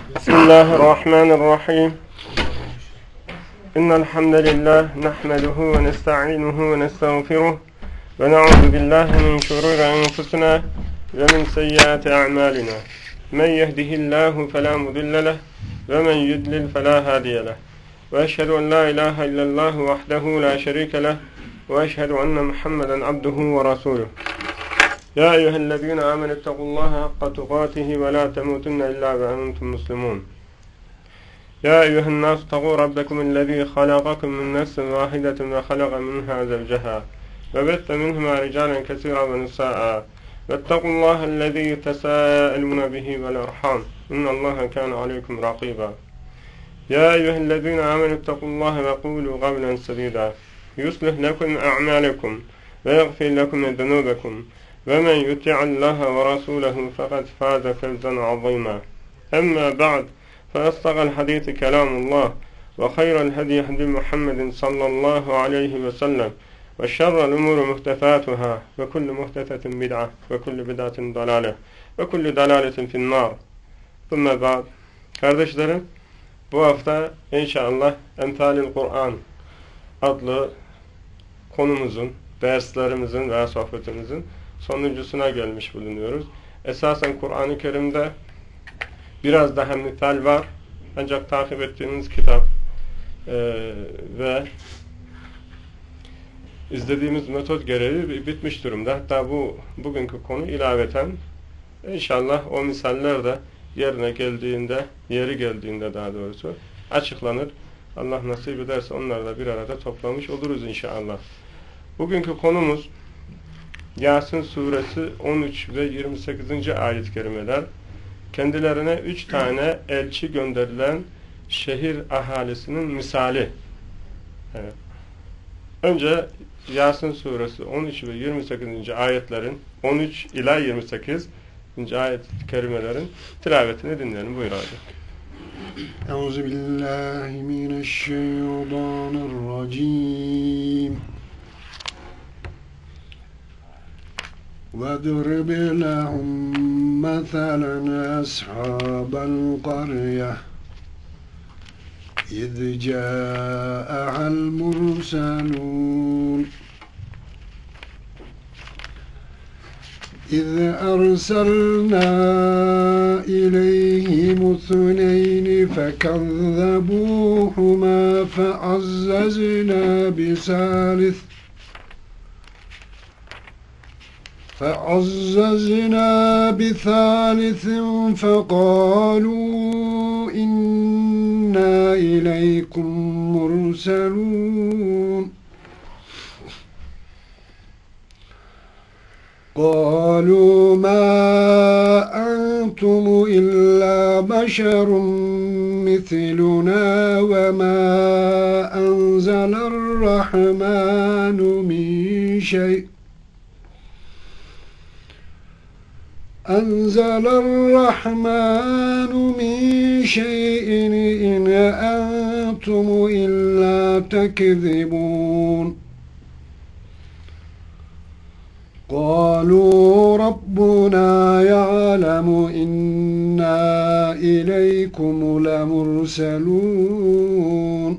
بسم الله الرحمن الرحيم. إن الحمد لله نحمده ونستعينه ونستغفره ونعوذ بالله من شرور أنفسنا ومن سيئات أعمالنا. من يهده الله فلا مضل له ومن يضلل فلا هادي له. وأشهد أن لا إله إلا الله وحده لا شريك له وأشهد أن محمدا عبده ورسوله. يا أيها الذين آمنوا اتقوا الله حق تقاته ولا تموتن إلا وأنتم مسلمون. يا أيها الناس اتقوا ربكم الذي خلقكم من نفس واحدة وخلق منها زوجها وبث منهما رجالا كثيرا ونساء واتقوا الله الذي تساءلون به والأرحام إن الله كان عليكم رقيبا. يا أيها الذين آمنوا اتقوا الله وقولوا قولا سديدا يصلح لكم أعمالكم ويغفر لكم ذنوبكم ومن يطع الله ورسوله فقد فاز فوزا عظيما. أما بعد فأصدق الحديث كلام الله وخير الهدي هدي محمد صلى الله عليه وسلم وشر الأمور محدثاتها وكل محدثة بدعة وكل بدعة ضلالة وكل ضلالة في النار. ثم بعد. Kardeşlerim, bu hafta inşallah Emsalül Kur'an adlı konumuzun, derslerimizin veya sohbetimizin sonuncusuna gelmiş bulunuyoruz. Esasen Kur'an-ı Kerim'de biraz daha misal var. Ancak takip ettiğimiz kitap ve izlediğimiz metot gereği bitmiş durumda. Hatta bugünkü konu ilaveten inşallah o misaller de yeri geldiğinde daha doğrusu açıklanır. Allah nasip ederse onları da bir arada toplamış oluruz inşallah. Bugünkü konumuz Yasin suresi 13 ve 28. ayet-i kerimeler. Kendilerine 3 tane elçi gönderilen şehir ahalisinin misali. Evet. Önce Yasin suresi 13 ve 28. ayetlerin 13 ila 28. ayet-i kerimelerin tilavetini dinleyelim. Buyur abi. Euzubillahimineşşeytanirracim. وَاضْرِبْ لَهُمْ مَثَلًا أَصْحَابَ الْقَرْيَةِ إِذْ جَاءَهَا الْمُرْسَلُونَ إِذْ أَرْسَلْنَا إِلَيْهِمُ اثْنَيْنِ فَكَذَّبُوهُمَا فعززنا بثالث فقالوا إنا إليكم مرسلون قالوا ما أنتم إلا بشر مثلنا وما أنزل الرحمن من شيء إن أنتم إلا تكذبون قالوا ربنا يعلم إنا إليكم لمرسلون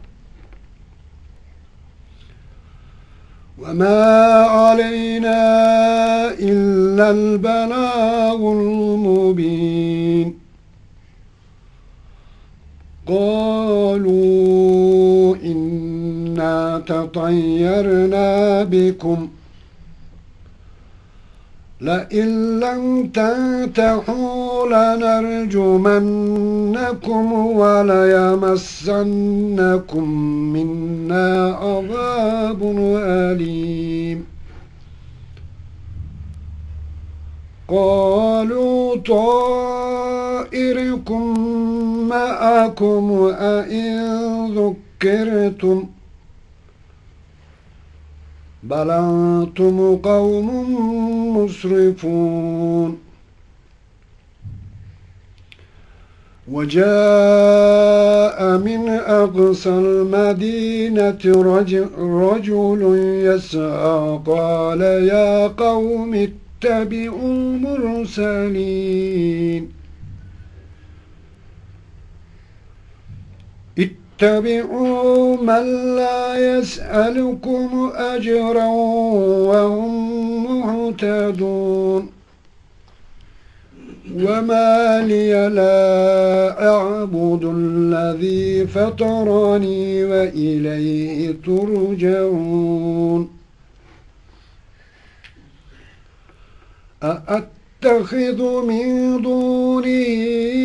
وما علينا إلا البلاغ المبين قالوا إنا تطيرنا بكم لئن لم تنتهوا لنرجمنكم وليمسنكم منا عذاب أليم قالوا طائركم معكم أئن ذكرتم بل أنتم قوم مسرفون وجاء من أقصى المدينة رجل يسعى قال يا قوم اتبعوا المرسلين اتبعوا من لا يسألكم أجرا وهم مهتدون وما لي لا أعبد الذي فطرني وإليه ترجعون أأتخذ من دونه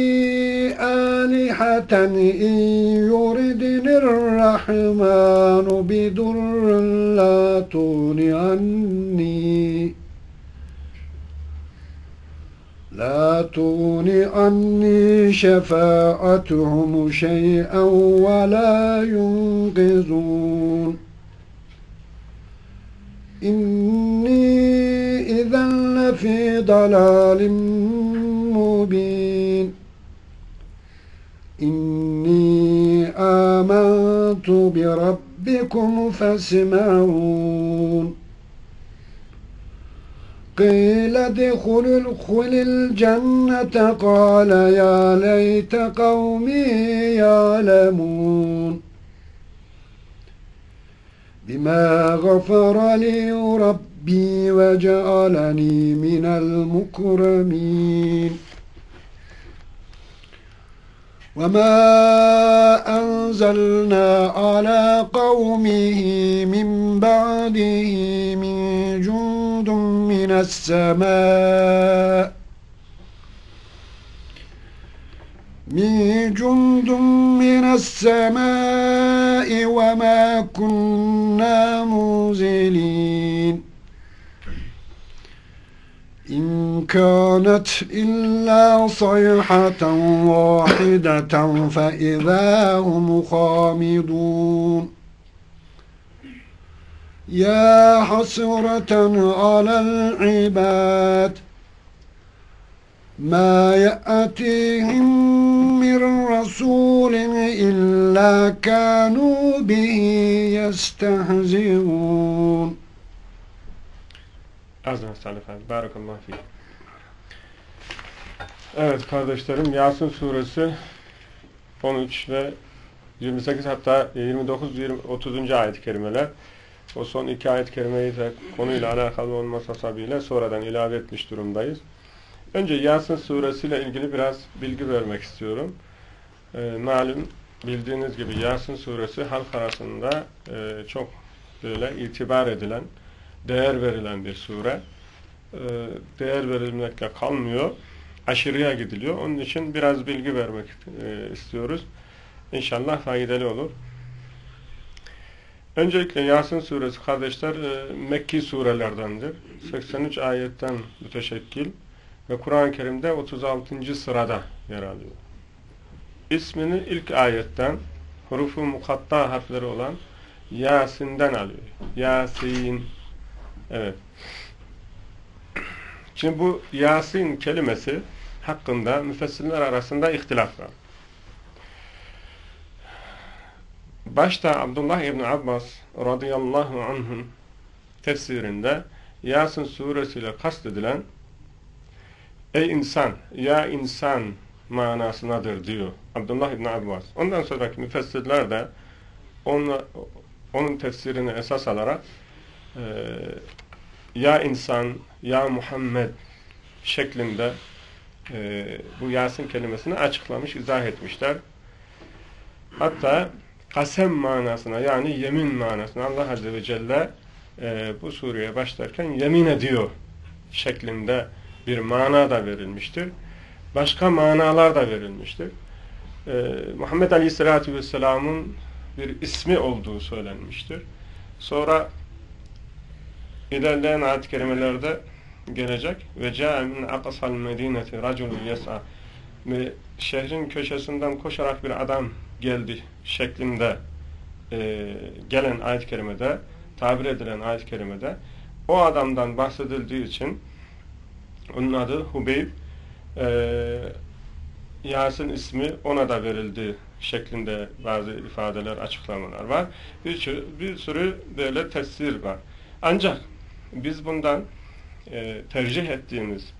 آلهة إن يردني الرحمن بضر لا تغن عني شفاعتهم شيئا ولا ينقذون إني إذا لفي ضلال مبين إني آمنت بربكم فاسمعون قيل ادخل الجنة قال يا ليت قومي يعلمون بما غفر لي ربي وجعلني من المكرمين وما أنزلنا على قومه من بعده من جند من السماء وما كنا منزلين إن كانت إلا صيحة واحدة فإذا هم خامدون يا حسرة على العباد ما يأتيهم من رسول إلا كانوا به يستهزئون. Azra efendim. Barakallahu fîk. Evet kardeşlerim, Yasin suresi 13 ve 28 hatta 29-30. ayet-i kerimeler. O son iki ayet-i kerimeyi de konuyla alakalı olması hasebiyle sonradan ilave etmiş durumdayız. Önce Yasin suresiyle ilgili biraz bilgi vermek istiyorum. Malum bildiğiniz gibi Yasin suresi halk arasında çok böyle itibar edilen, değer verilen bir sure. Değer verilmekle kalmıyor, aşırıya gidiliyor. Onun için biraz bilgi vermek istiyoruz. İnşallah faydalı olur. Öncelikle Yasin suresi kardeşler Mekki surelerdendir. 83 ayetten müteşekkil ve Kur'an-ı Kerim'de 36. sırada yer alıyor. İsmini ilk ayetten hurufu mukatta harfleri olan Yasin'den alıyor. Yasin. Evet. Şimdi bu Yasin kelimesi hakkında müfessirler arasında ihtilaf var. Başta Abdullah İbni Abbas radıyallahu anh'ın tefsirinde Yasin suresiyle kastedilen ey insan, ya insan manasınadır diyor Abdullah İbni Abbas. Ondan sonraki müfessirler de onun tefsirini esas alarak ya insan, ya Muhammed şeklinde bu Yasin kelimesini açıklamış, izah etmişler. Hatta kasem manasına, yani yemin manasına Allah Azze ve Celle bu sureye başlarken yemin ediyor şeklinde bir mana da verilmiştir. Başka manalar da verilmiştir. Muhammed Aleyhisselatü Vesselam'ın bir ismi olduğu söylenmiştir. Sonra ilerleyen ayet-i kerimelerde gelecek ve câe min aqsal medîneti raculun yes'a, şehrin köşesinden koşarak bir adam geldi şeklinde gelen ayet-i kerimede, tabir edilen ayet-i kerimede o adamdan bahsedildiği için onun adı Hubeyb, Yasin ismi ona da verildi şeklinde bazı ifadeler, açıklamalar var. Bir sürü böyle tefsir var. Ancak biz bundan tercih ettiğimiz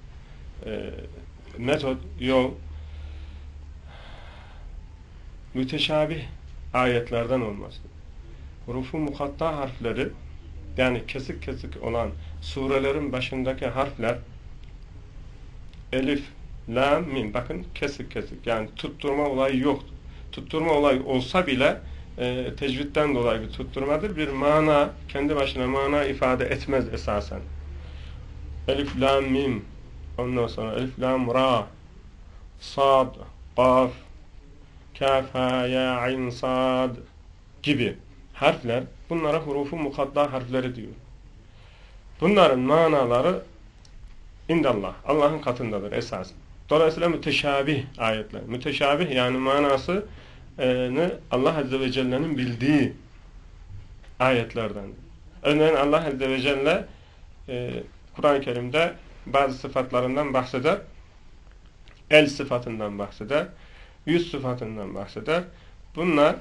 metot, yol müteşabih ayetlerden olması. Hurufu mukatta harfleri, yani kesik kesik olan surelerin başındaki harfler, elif, lam, mim, bakın kesik kesik, yani tutturma olayı yok. Tutturma olayı olsa bile tecvitten dolayı bir tutturmadır. Bir mana, kendi başına mana ifade etmez esasen. Elif, lam, mim, ondan sonra elif, lam, ra, sad, kaf, kaf, ha, ya, ayn, sad gibi harfler, bunlara hurufu mukatta harfleri diyor. Bunların manaları indallah, Allah'ın katındadır esas. Dolayısıyla müteşabih ayetler. Müteşabih yani manasını Allah Azze ve Celle'nin bildiği ayetlerden. Örneğin Allah Azze ve Celle Kur'an-ı Kerim'de bazı sıfatlarından bahseder. El sıfatından bahseder. Yüz sıfatından bahseder. Bunlar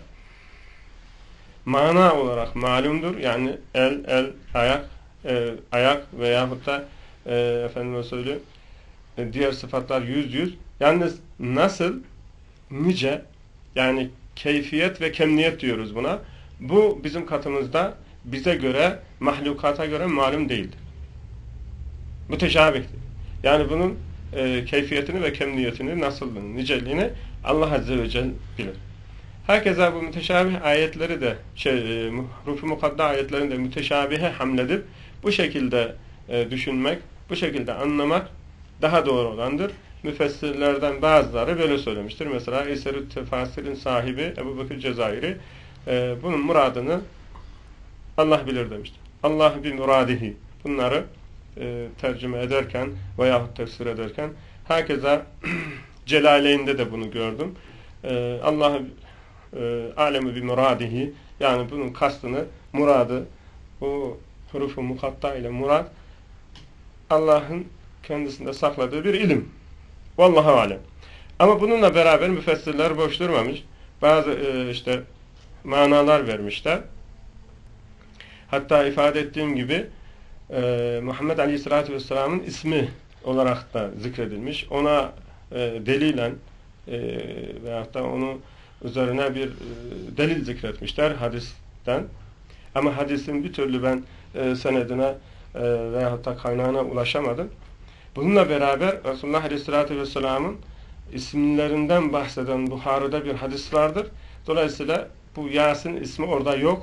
mana olarak malumdur. Yani el, ayak veyahut da efendime söyleyeyim diğer sıfatlar yüz. Yalnız nasıl, nice, yani keyfiyet ve kemniyet diyoruz buna. Bu bizim katımızda bize göre, mahlukata göre malum değildir. Müteşabihtir. Yani bunun keyfiyetini ve kemniyetini, nasıllığını, niceliğini Allah Azze ve Celle bilir. Herkese bu müteşabih ayetleri de hurufu mukadda ayetlerini de müteşabihe hamledip bu şekilde düşünmek, bu şekilde anlamak daha doğru olandır. Müfessirlerden bazıları böyle söylemiştir. Mesela Eser-ü Tefasir'in sahibi Ebu Bekir Cezayiri bunun muradını Allah bilir demiştir. Allah bi muradihi. Bunları tercüme ederken veyahut tefsir ederken herkese Celaleyn'de de bunu gördüm. Allah alemi bi muradihi, yani bunun kastını, muradı, bu hurufu mukatta ile murad Allah'ın kendisinde sakladığı bir ilim. Vallahu alem. Ama bununla beraber müfessirler boş durmamış. Bazı işte manalar vermişler. Hatta ifade ettiğim gibi Muhammed Aleyhisselatü Vesselam'ın ismi olarak da zikredilmiş. Ona delilen veyahut da onu üzerine bir delil zikretmişler hadisten. Ama hadisin bir türlü ben senedine veyahut da kaynağına ulaşamadım. Bununla beraber Resulullah Aleyhisselatü Vesselam'ın isimlerinden bahseden Buhari'de bir hadis vardır. Dolayısıyla bu Yasin ismi orada yok.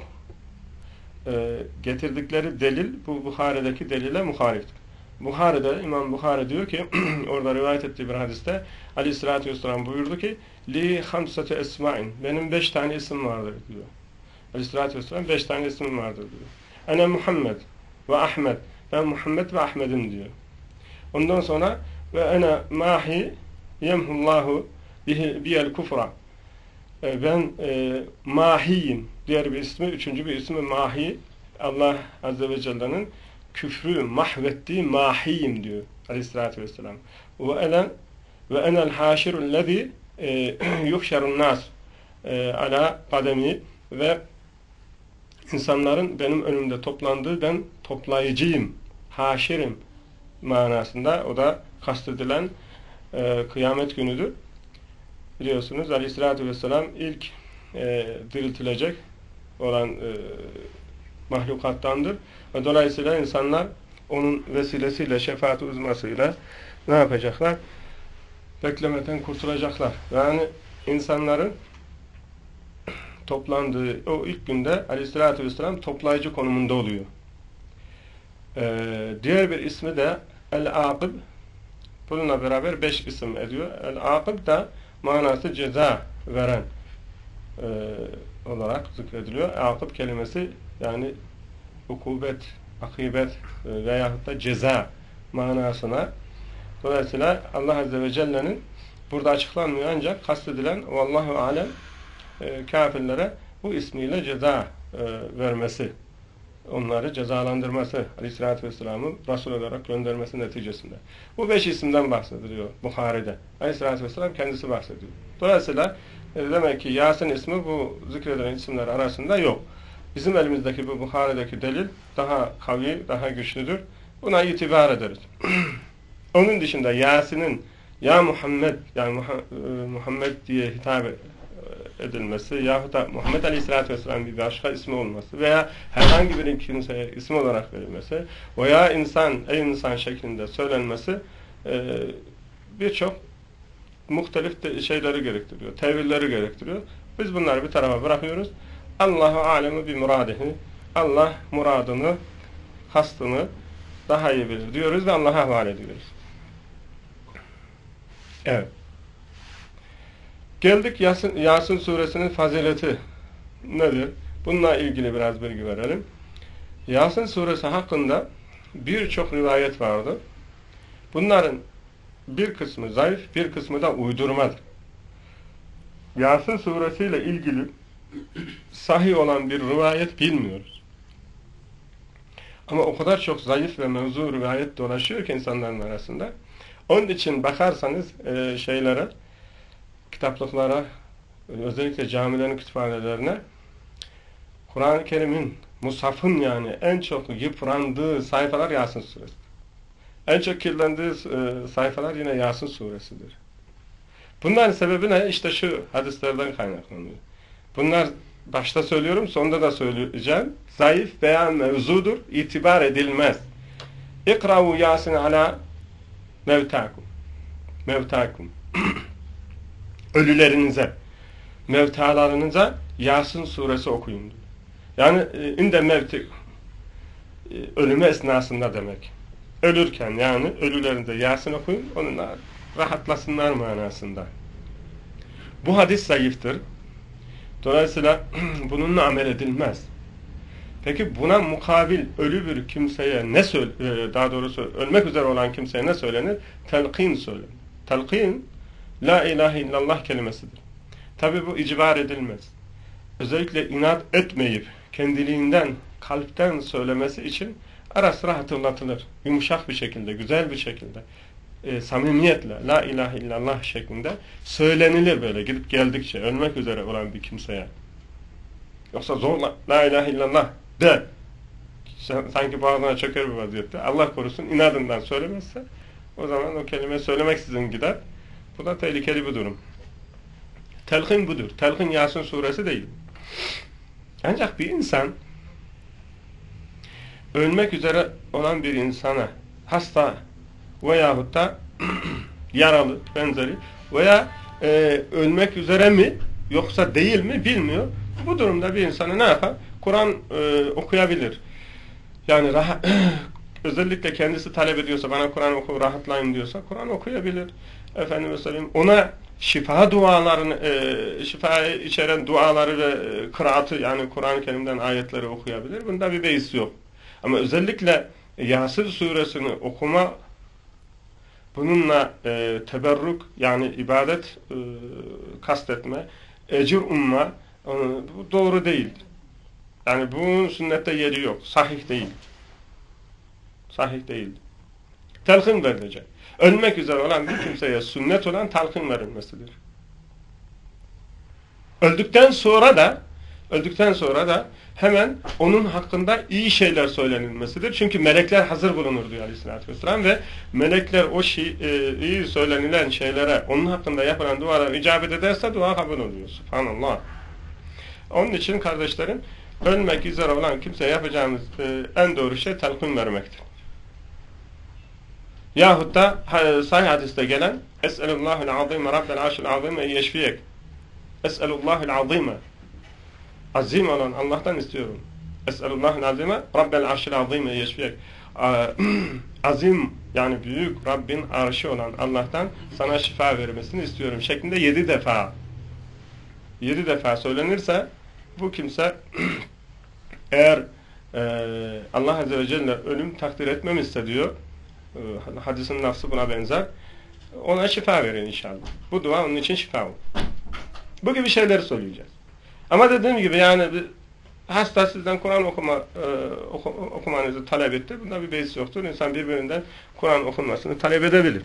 Getirdikleri delil bu Buhari'deki delile muhaliftir. Buhari'de İmam Buhari diyor ki orada rivayet ettiği bir hadiste Aleyhisselatü Vesselam buyurdu ki li hamsatu esma'in, benim 5 tane isim vardır diyor. Aleyhisselatü Vesselam 5 tane isim vardır diyor. Ene Muhammed ve Ahmed, ben Muhammed ve Ahmet'im diyor. Ondan sonra ve ene mahi yemhullahu biyel kufra, ben mahiyim, diğer bir ismi, üçüncü bir ismi mahi, Allah Azze ve Celle'nin küfrü mahvettiği mahiyim diyor Aleyhisselatü Vesselam. Ve enel haşirullezî yuhşerun nas ala kademi, ve insanların benim önümde toplandığı, ben toplayıcıyım, haşirim manasında. O da kastedilen kıyamet günüdür. Biliyorsunuz Aleyhisselatü Vesselam ilk diriltilecek olan mahlukattandır. Ve dolayısıyla insanlar onun vesilesiyle, şefaat-i uzmasıyla ne yapacaklar? Beklemeden kurtulacaklar. Yani insanların toplandığı o ilk günde Aleyhisselatü Vesselam toplayıcı konumunda oluyor. Diğer bir ismi de El-Aqib. Bununla beraber 5 isim ediyor. El-Aqib da manası ceza veren olarak zikrediliyor. Aqib kelimesi yani ukubet, akibet veyahut da ceza manasına. Dolayısıyla Allah Azze ve Celle'nin burada açıklanmıyor, ancak kastedilen vallahu alem kafirlere bu ismiyle ceza vermesi, onları cezalandırması, Aleyhisselatü Vesselam'ı Resul olarak göndermesi neticesinde. Bu 5 isimden bahsediliyor Buhari'de. Aleyhisselatü Vesselam kendisi bahsediyor. Dolayısıyla demek ki Yasin ismi bu zikredilen isimler arasında yok. Bizim elimizdeki bu Buhari'deki delil daha kavi, daha güçlüdür. Buna itibar ederiz. Onun dışında Yasin'in ya Muhammed, yani Muhammed diye hitap edilmesi yahut da Muhammed Aleyhisselatü Vesselam bir başka ismi olması veya herhangi bir kimseye isim olarak verilmesi veya ey insan şeklinde söylenmesi birçok muhtelif şeyleri gerektiriyor, tevilleri gerektiriyor. Biz bunları bir tarafa bırakıyoruz. Allahu alemu bi muradihi. Allah muradını, kastını daha iyi bilir diyoruz ve Allah'a havale ediyoruz. Evet. Geldik Yasin suresinin fazileti nedir? Bununla ilgili biraz bilgi verelim. Yasin suresi hakkında birçok rivayet vardı. Bunların bir kısmı zayıf, bir kısmı da uydurmadır. Yasin suresiyle ilgili sahih olan bir rivayet bilmiyoruz. Ama o kadar çok zayıf ve mevzu rivayet dolaşıyor ki insanların arasında. Onun için bakarsanız şeylere, kitaplıklara, özellikle camilerin kütüphanelerine Kur'an-ı Kerim'in, Mushaf'ın yani en çok yıprandığı sayfalar Yasin suresi. En çok kirlendiği sayfalar yine Yasin suresidir. Bunların sebebi ne? İşte şu hadislerden kaynaklanıyor. Bunlar başta söylüyorum, sonunda da söyleyeceğim. Zayıf veya mevzudur, itibar edilmez. İkra'u Yasin ala mevtakum. Mevtakum. Ölülerinize, mevtalarınıza Yasin suresi okuyun diyor. Yani inde mevti ölümü esnasında demek. Ölürken yani ölülerinize Yasin okuyun, onunla rahatlasınlar manasında. Bu hadis zayıftır. Dolayısıyla bununla amel edilmez. Peki buna mukabil ölü bir kimseye daha doğrusu ölmek üzere olan kimseye ne söylenir? Telkin söylenir. Telkin la ilahe illallah kelimesidir. Tabi bu icbar edilmez. Özellikle inat etmeyip kendiliğinden, kalpten söylemesi için ara sıra hatırlatılır. Yumuşak bir şekilde, güzel bir şekilde, samimiyetle la ilahe illallah şeklinde söylenilir böyle gidip geldikçe ölmek üzere olan bir kimseye. Yoksa zorla la ilahe illallah de sanki bağrına çöker bir vaziyette Allah korusun inadından söylemezse o zaman o kelime söylemeksizin gider. Bu da tehlikeli bir durum. Telkin budur. Telkin Yasin suresi değil. Ancak bir insan ölmek üzere olan bir insana hasta veyahut da yaralı benzeri veya ölmek üzere mi yoksa değil mi bilmiyor. Bu durumda bir insana ne yapar? Kur'an okuyabilir. Yani özellikle kendisi talep ediyorsa bana Kur'an oku rahatlayın diyorsa Kur'an okuyabilir. Efendime söyleyeyim ona şifa dualarını şifa içeren duaları ve kıraatı yani Kur'an-ı Kerim'den ayetleri okuyabilir. Bunda bir beis yok. Ama özellikle Yasin suresini okuma bununla teberruk yani ibadet kastetme, ecir umma bu doğru değil. Yani bunun sünnette yeri yok. Sahih değil. Sahih değil. Telkin verilecek. Ölmek üzere olan bir kimseye sünnet olan telkin verilmesidir. Öldükten sonra da hemen onun hakkında iyi şeyler söylenilmesidir. Çünkü melekler hazır bulunur diyor Aleyhisselatü Vesselam ve melekler o iyi söylenilen şeylere onun hakkında yapılan dualara icabet ederse dua kabul oluyor. Subhanallah. Onun için kardeşlerim ölmek üzere olan kimseye yapacağımız en doğru şey telkin vermektir. Yahut da sahih hadiste gelen Es'elullahul azime Rabbel arşil azime yeşfiyek. Es'elullahul azime azim olan Allah'tan istiyorum. Es'elullahul azime Rabbel arşil azime yeşfiyek. Azim yani büyük Rabbin arşı olan Allah'tan sana şifa vermesini istiyorum şeklinde 7 defa söylenirse bu kimse eğer Allah Azze ve Celle ölüm takdir etmemişse diyor hadisin lafzı buna benzer ona şifa verin inşallah. Bu dua onun için şifa olur. Bu gibi şeyleri söyleyeceğiz. Ama dediğim gibi yani hasta sizden Kur'an okumanızı talep etti. Bunda bir beis yoktur. İnsan birbirinden Kur'an okunmasını talep edebilir.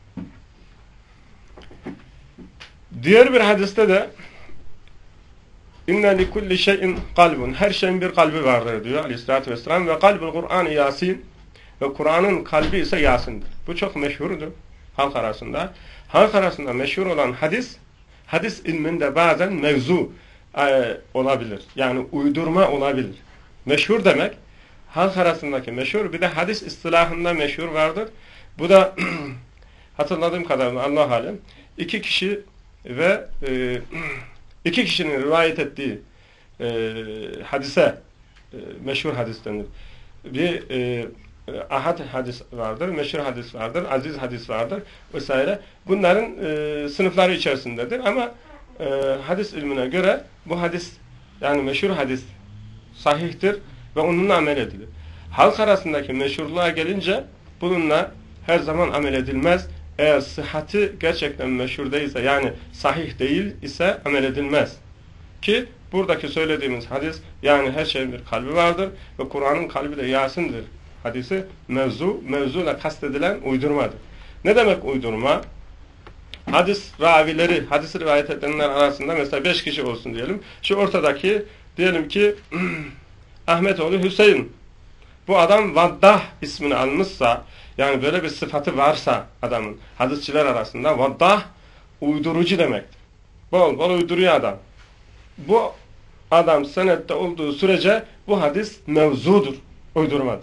Diğer bir hadiste de İnne li kulli şeyin kalbun. Her şeyin bir kalbi vardır diyor Aleyhisselatü Vesselam ve kalbul Kur'an-ı Yasin ve Kur'an'ın kalbi ise Yasin'dir. Bu çok meşhurdur halk arasında. Halk arasında meşhur olan hadis hadis ilminde bazen mevzu olabilir. Yani uydurma olabilir. Meşhur demek, halk arasındaki meşhur, bir de hadis istilahında meşhur vardır. Bu da hatırladığım kadarıyla Allah alem, iki kişi ve iki kişinin rivayet ettiği hadise meşhur hadis denir. Bir ahad hadis vardır, meşhur hadis vardır, aziz hadis vardır vesaire. Bunların sınıfları içerisindedir ama hadis ilmine göre bu hadis, yani meşhur hadis sahihtir ve onunla amel edilir. Halk arasındaki meşhurluğa gelince bununla her zaman amel edilmez. Eğer sıhhati gerçekten meşhur değilse, yani sahih değil ise amel edilmez. Ki buradaki söylediğimiz hadis, yani her şeyin bir kalbi vardır ve Kur'an'ın kalbi de Yasin'dir hadisi mevzuyla kastedilen uydurmadır. Ne demek uydurma? Hadis ravileri, hadisi rivayet edenler arasında mesela 5 kişi olsun diyelim. Şu ortadaki, diyelim ki Ahmetoğlu Hüseyin. Bu adam Vaddah ismini almışsa, yani böyle bir sıfatı varsa adamın, hadisçiler arasında Vaddah uydurucu demektir. Bol bol uyduruyor adam. Bu adam senette olduğu sürece bu hadis mevzudur, uydurmadır.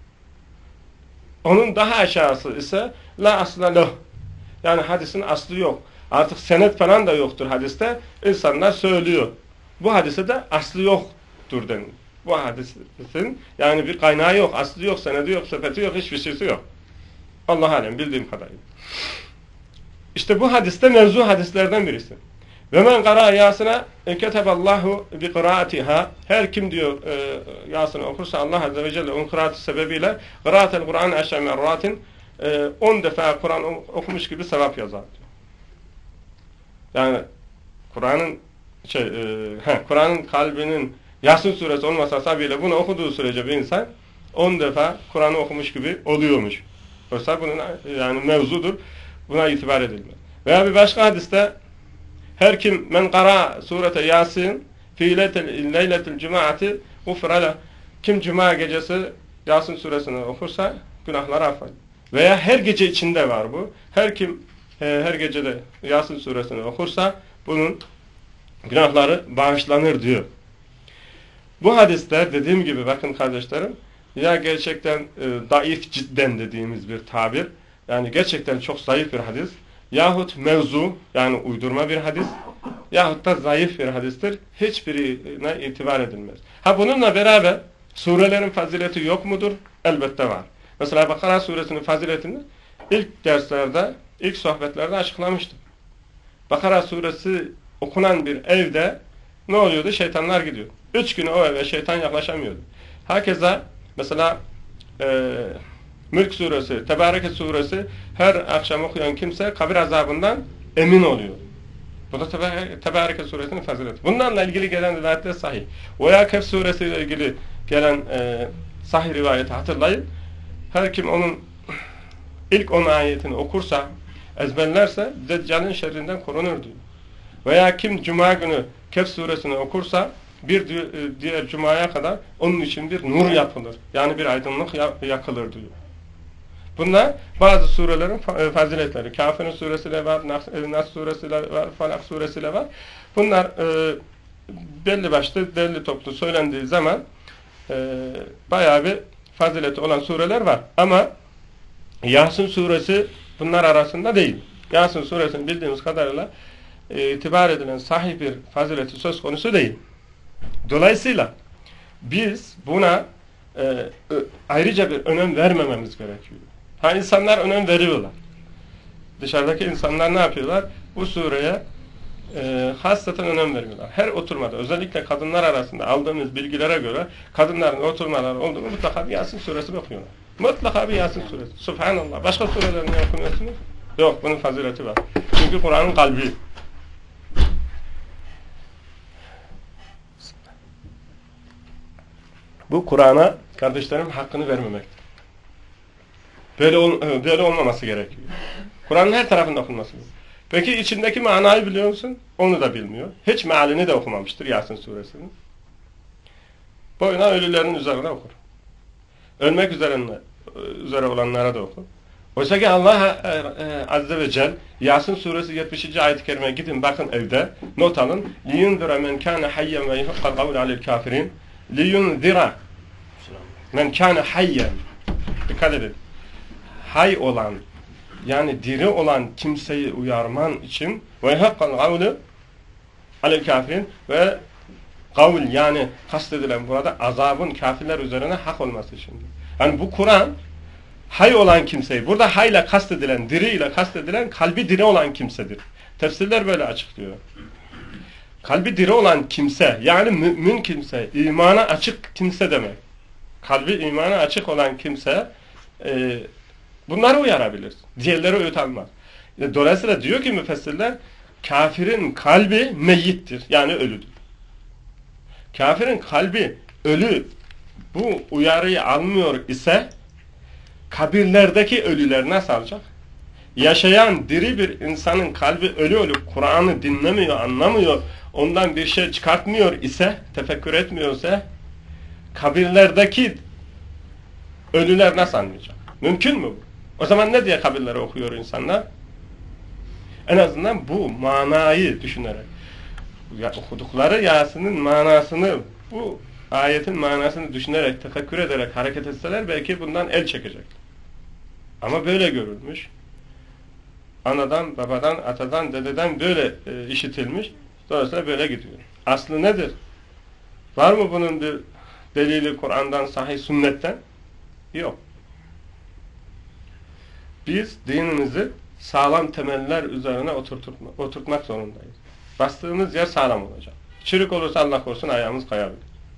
Onun daha aşağısı ise la asla leh. Yani hadisin aslı yok. Artık senet falan da yoktur hadiste. İnsanlar söylüyor. Bu hadise de aslı yoktur denir. Bu hadisin yani bir kaynağı yok, aslı yok, senedi yok, sepeti yok, hiçbir şeysi yok. Allah alem bildiğim kadarıyla. İşte bu hadiste mevzu hadislerden birisi. Ve men qara Yasin'e keteballahu bi qiraatiha. Her kim diyor Yasin'i okursa Allah azze ve celle onun kıraati sebebiyle qiraatel Kur'an aşağı merratin 10 defa Kur'an okumuş gibi sevap yazar diyor. Yani Kur'an'ın kalbinin Yasin suresi olmasa bile bunu okuduğu sürece bir insan 10 defa Kur'an'ı okumuş gibi oluyormuş. Oysa bunun yani mevzudur. Buna itibar edilmez. Veya bir başka hadiste her kim men qara surete Yasin fi leyletil cumaati ufrala, kim cuma gecesi Yasin suresini okursa günahları affedilir. Veya her gece içinde var bu. Her kim her gecede Yasin suresini okursa bunun günahları bağışlanır diyor. Bu hadisler dediğim gibi bakın kardeşlerim, ya gerçekten daif cidden dediğimiz bir tabir, yani gerçekten çok zayıf bir hadis, yahut mevzu, yani uydurma bir hadis, yahut da zayıf bir hadistir. Hiçbirine itibar edilmez. Ha bununla beraber surelerin fazileti yok mudur? Elbette var. Mesela Bakara suresinin faziletini ilk derslerde, ilk sohbetlerde açıklamıştım. Bakara suresi okunan bir evde ne oluyordu? Şeytanlar gidiyor. 3 gün o eve şeytan yaklaşamıyordu. Hakeza mesela Mülk suresi, Tebareke suresi her akşam okuyan kimse kabir azabından emin oluyor. Bu da Tebareke suresinin fazileti. Bunlarla ilgili gelen rivayetler sahih. Veya Kehf suresiyle ilgili gelen sahih rivayeti hatırlayın. Her kim onun ilk 10 ayetini okursa, ezberlerse Deccal'in şerrinden korunur diyor. Veya kim Cuma günü Kehf suresini okursa bir diğer Cuma'ya kadar onun için bir nur yapılır. Yani bir aydınlık yakılır diyor. Bunlar bazı surelerin faziletleri. Kafir'in suresiyle var, Nas suresiyle var, Falak suresiyle var. Bunlar belli başlı, belli toplu söylendiği zaman bayağı bir fazileti olan sureler var. Ama Yasin suresi bunlar arasında değil. Yasin suresini bildiğimiz kadarıyla itibar edilen sahih bir fazileti söz konusu değil. Dolayısıyla biz buna ayrıca bir önem vermememiz gerekiyor. Ha insanlar önem veriyorlar. Dışarıdaki insanlar ne yapıyorlar? Bu sureye hasreten önem veriyorlar. Her oturmada, özellikle kadınlar arasında aldığımız bilgilere göre kadınların oturmaları olduğunu mutlaka bir Yasin suresi okuyorlar. Mutlaka bir Yasin suresi. Subhanallah. Başka surelerini okumuyorsunuz? Yok, bunun fazileti var. Çünkü Kur'an'ın kalbi. Bu Kur'an'a kardeşlerim hakkını vermemektir. Böyle olmaması gerekiyor. Kur'an'ın her tarafında okunması gerekiyor. Peki içindeki manayı biliyor musun? Onu da bilmiyor. Hiç mealini de okumamıştır Yasin suresinin. Boyuna ölülerin üzerine okur. Ölmek üzere olanlara da okur. Oysa ki Allah Azze ve Celle Yasin suresi 70. ayet-i kerimeye gidin bakın evde not alın. لِيُنْذِرَ مَنْ كَانَ حَيًّا وَيُحَقَّ الْقَوْلَ عَلَى الْكَافِرِينَ لِيُنْذِرَ مَنْ كَانَ حَيًّا. Dikkat edin. Hay olan yani diri olan kimseyi uyarman için وَيُحَقَّ الْقَوْلَ عَلَى الْكَافِرِينَ ve kavl yani kastedilen burada azabın kafirler üzerine hak olması için. Yani bu Kur'an hay olan kimseyi, burada hayla kastedilen, diri ile kastedilen kalbi diri olan kimsedir. Tefsirler böyle açıklıyor. Kalbi diri olan kimse, yani mümin kimse, imana açık kimse demek. Kalbi imana açık olan kimse bunları uyarabilir. Diğerleri öğüt almaz. Dolayısıyla diyor ki müfessirler, kafirin kalbi meyyittir, yani ölüdür. Kafirin kalbi ölü, bu uyarıyı almıyor ise kabirlerdeki ölüler nasıl alacak? Yaşayan diri bir insanın kalbi ölü Kur'an'ı dinlemiyor, anlamıyor, ondan bir şey çıkartmıyor ise, tefekkür etmiyorsa kabirlerdeki ölüler nasıl anlayacak? Mümkün mü bu? O zaman ne diye kabirleri okuyor insanlar? En azından bu manayı düşünerek. Okudukları Yasin'in manasını, bu ayetin manasını düşünerek, tefekkür ederek hareket etseler belki bundan el çekecek. Ama böyle görülmüş. Anadan, babadan, atadan, dededen böyle işitilmiş. Dolayısıyla böyle gidiyor. Aslı nedir? Var mı bunun bir delili Kur'an'dan, sahih sünnetten? Yok. Biz dinimizi sağlam temeller üzerine oturtmak zorundayız. Bastığımız yer sağlam olacak. Çürük olursa Allah korusun ayağımız kayabilir.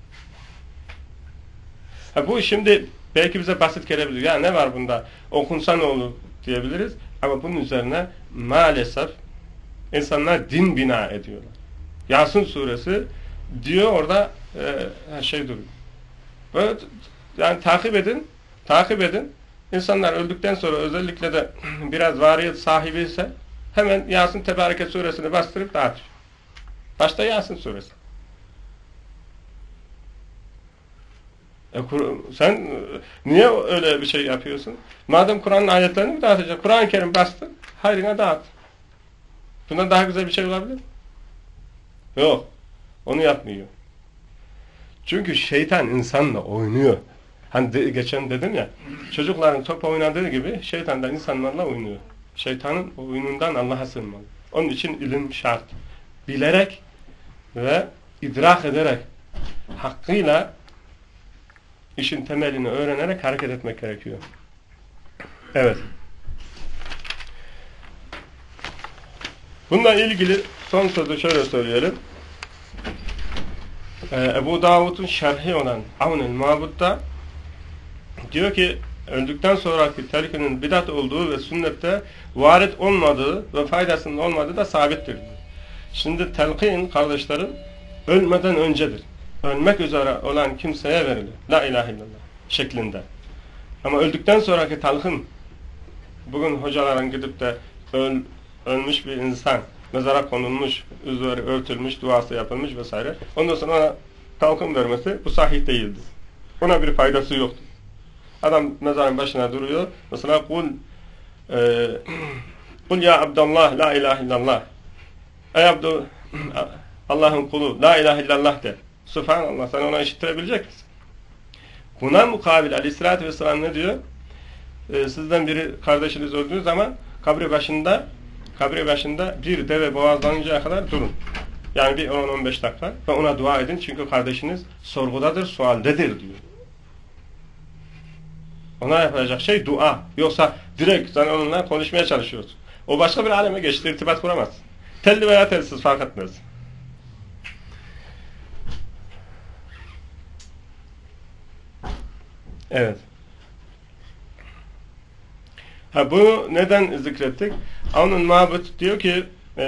Bu şimdi belki bize basit gelebilir. Ya ne var bunda? Okunsa ne olur diyebiliriz. Ama bunun üzerine maalesef insanlar din bina ediyorlar. Yasin suresi diyor orada her şey duruyor. Böyle, yani takip edin. İnsanlar öldükten sonra özellikle de biraz variyet sahibi ise hemen Yasin Tebareke suresini bastırıp dağıtır. Başta Yasin suresi. Sen niye öyle bir şey yapıyorsun? Madem Kur'an'ın ayetlerini mi dağıtacaksın? Kur'an-ı Kerim bastır, hayrına dağıt. Bundan daha güzel bir şey olabilir mi? Yok. Onu yapmıyor. Çünkü şeytan insanla oynuyor. Hani geçen dedim ya, çocukların top oynadığı gibi şeytan da insanlarla oynuyor. Şeytanın oyunundan Allah'a sığınmalı. Onun için ilim şart. Bilerek ve idrak ederek hakkıyla işin temelini öğrenerek hareket etmek gerekiyor. Evet. Bununla ilgili son sözü şöyle söyleyelim. Ebu Davud'un şerhi olan Avn-ül Mabud'da diyor ki öldükten sonraki telkinin bidat olduğu ve sünnette varit olmadığı ve faydasının olmadığı da sabittir. Şimdi telkin kardeşlerim ölmeden öncedir. Ölmek üzere olan kimseye verilir. La ilahe illallah şeklinde. Ama öldükten sonraki talhın bugün hocaların gidip de ölmüş bir insan mezara konulmuş, üzeri örtülmüş, duası yapılmış vesaire. Ondan sonra ona talhın vermesi bu sahih değildir. Ona bir faydası yoktur. Adam mezarın başına duruyor. Mesela kul ya Abdullah la ilahe illallah. Ey Allah'ın kulu la ilahe illallah de. Subhanallah, sen ona işittirebilecek misin? Buna mukabil aleyhissalatü vesselam ne diyor? Sizden biri kardeşiniz öldüğü zaman kabri başında bir deve boğazlanıncaya kadar durun. Yani bir 10-15 dakika ve ona dua edin çünkü kardeşiniz sorgudadır, sualdedir diyor. Ona yapacak şey dua. Yoksa direkt sen onunla konuşmaya çalışıyorsun. O başka bir aleme geçti, irtibat kuramazsın. Telli veya telsiz fark etmez. Evet. Bunu neden zikrettik? Avn-ül Mabud diyor ki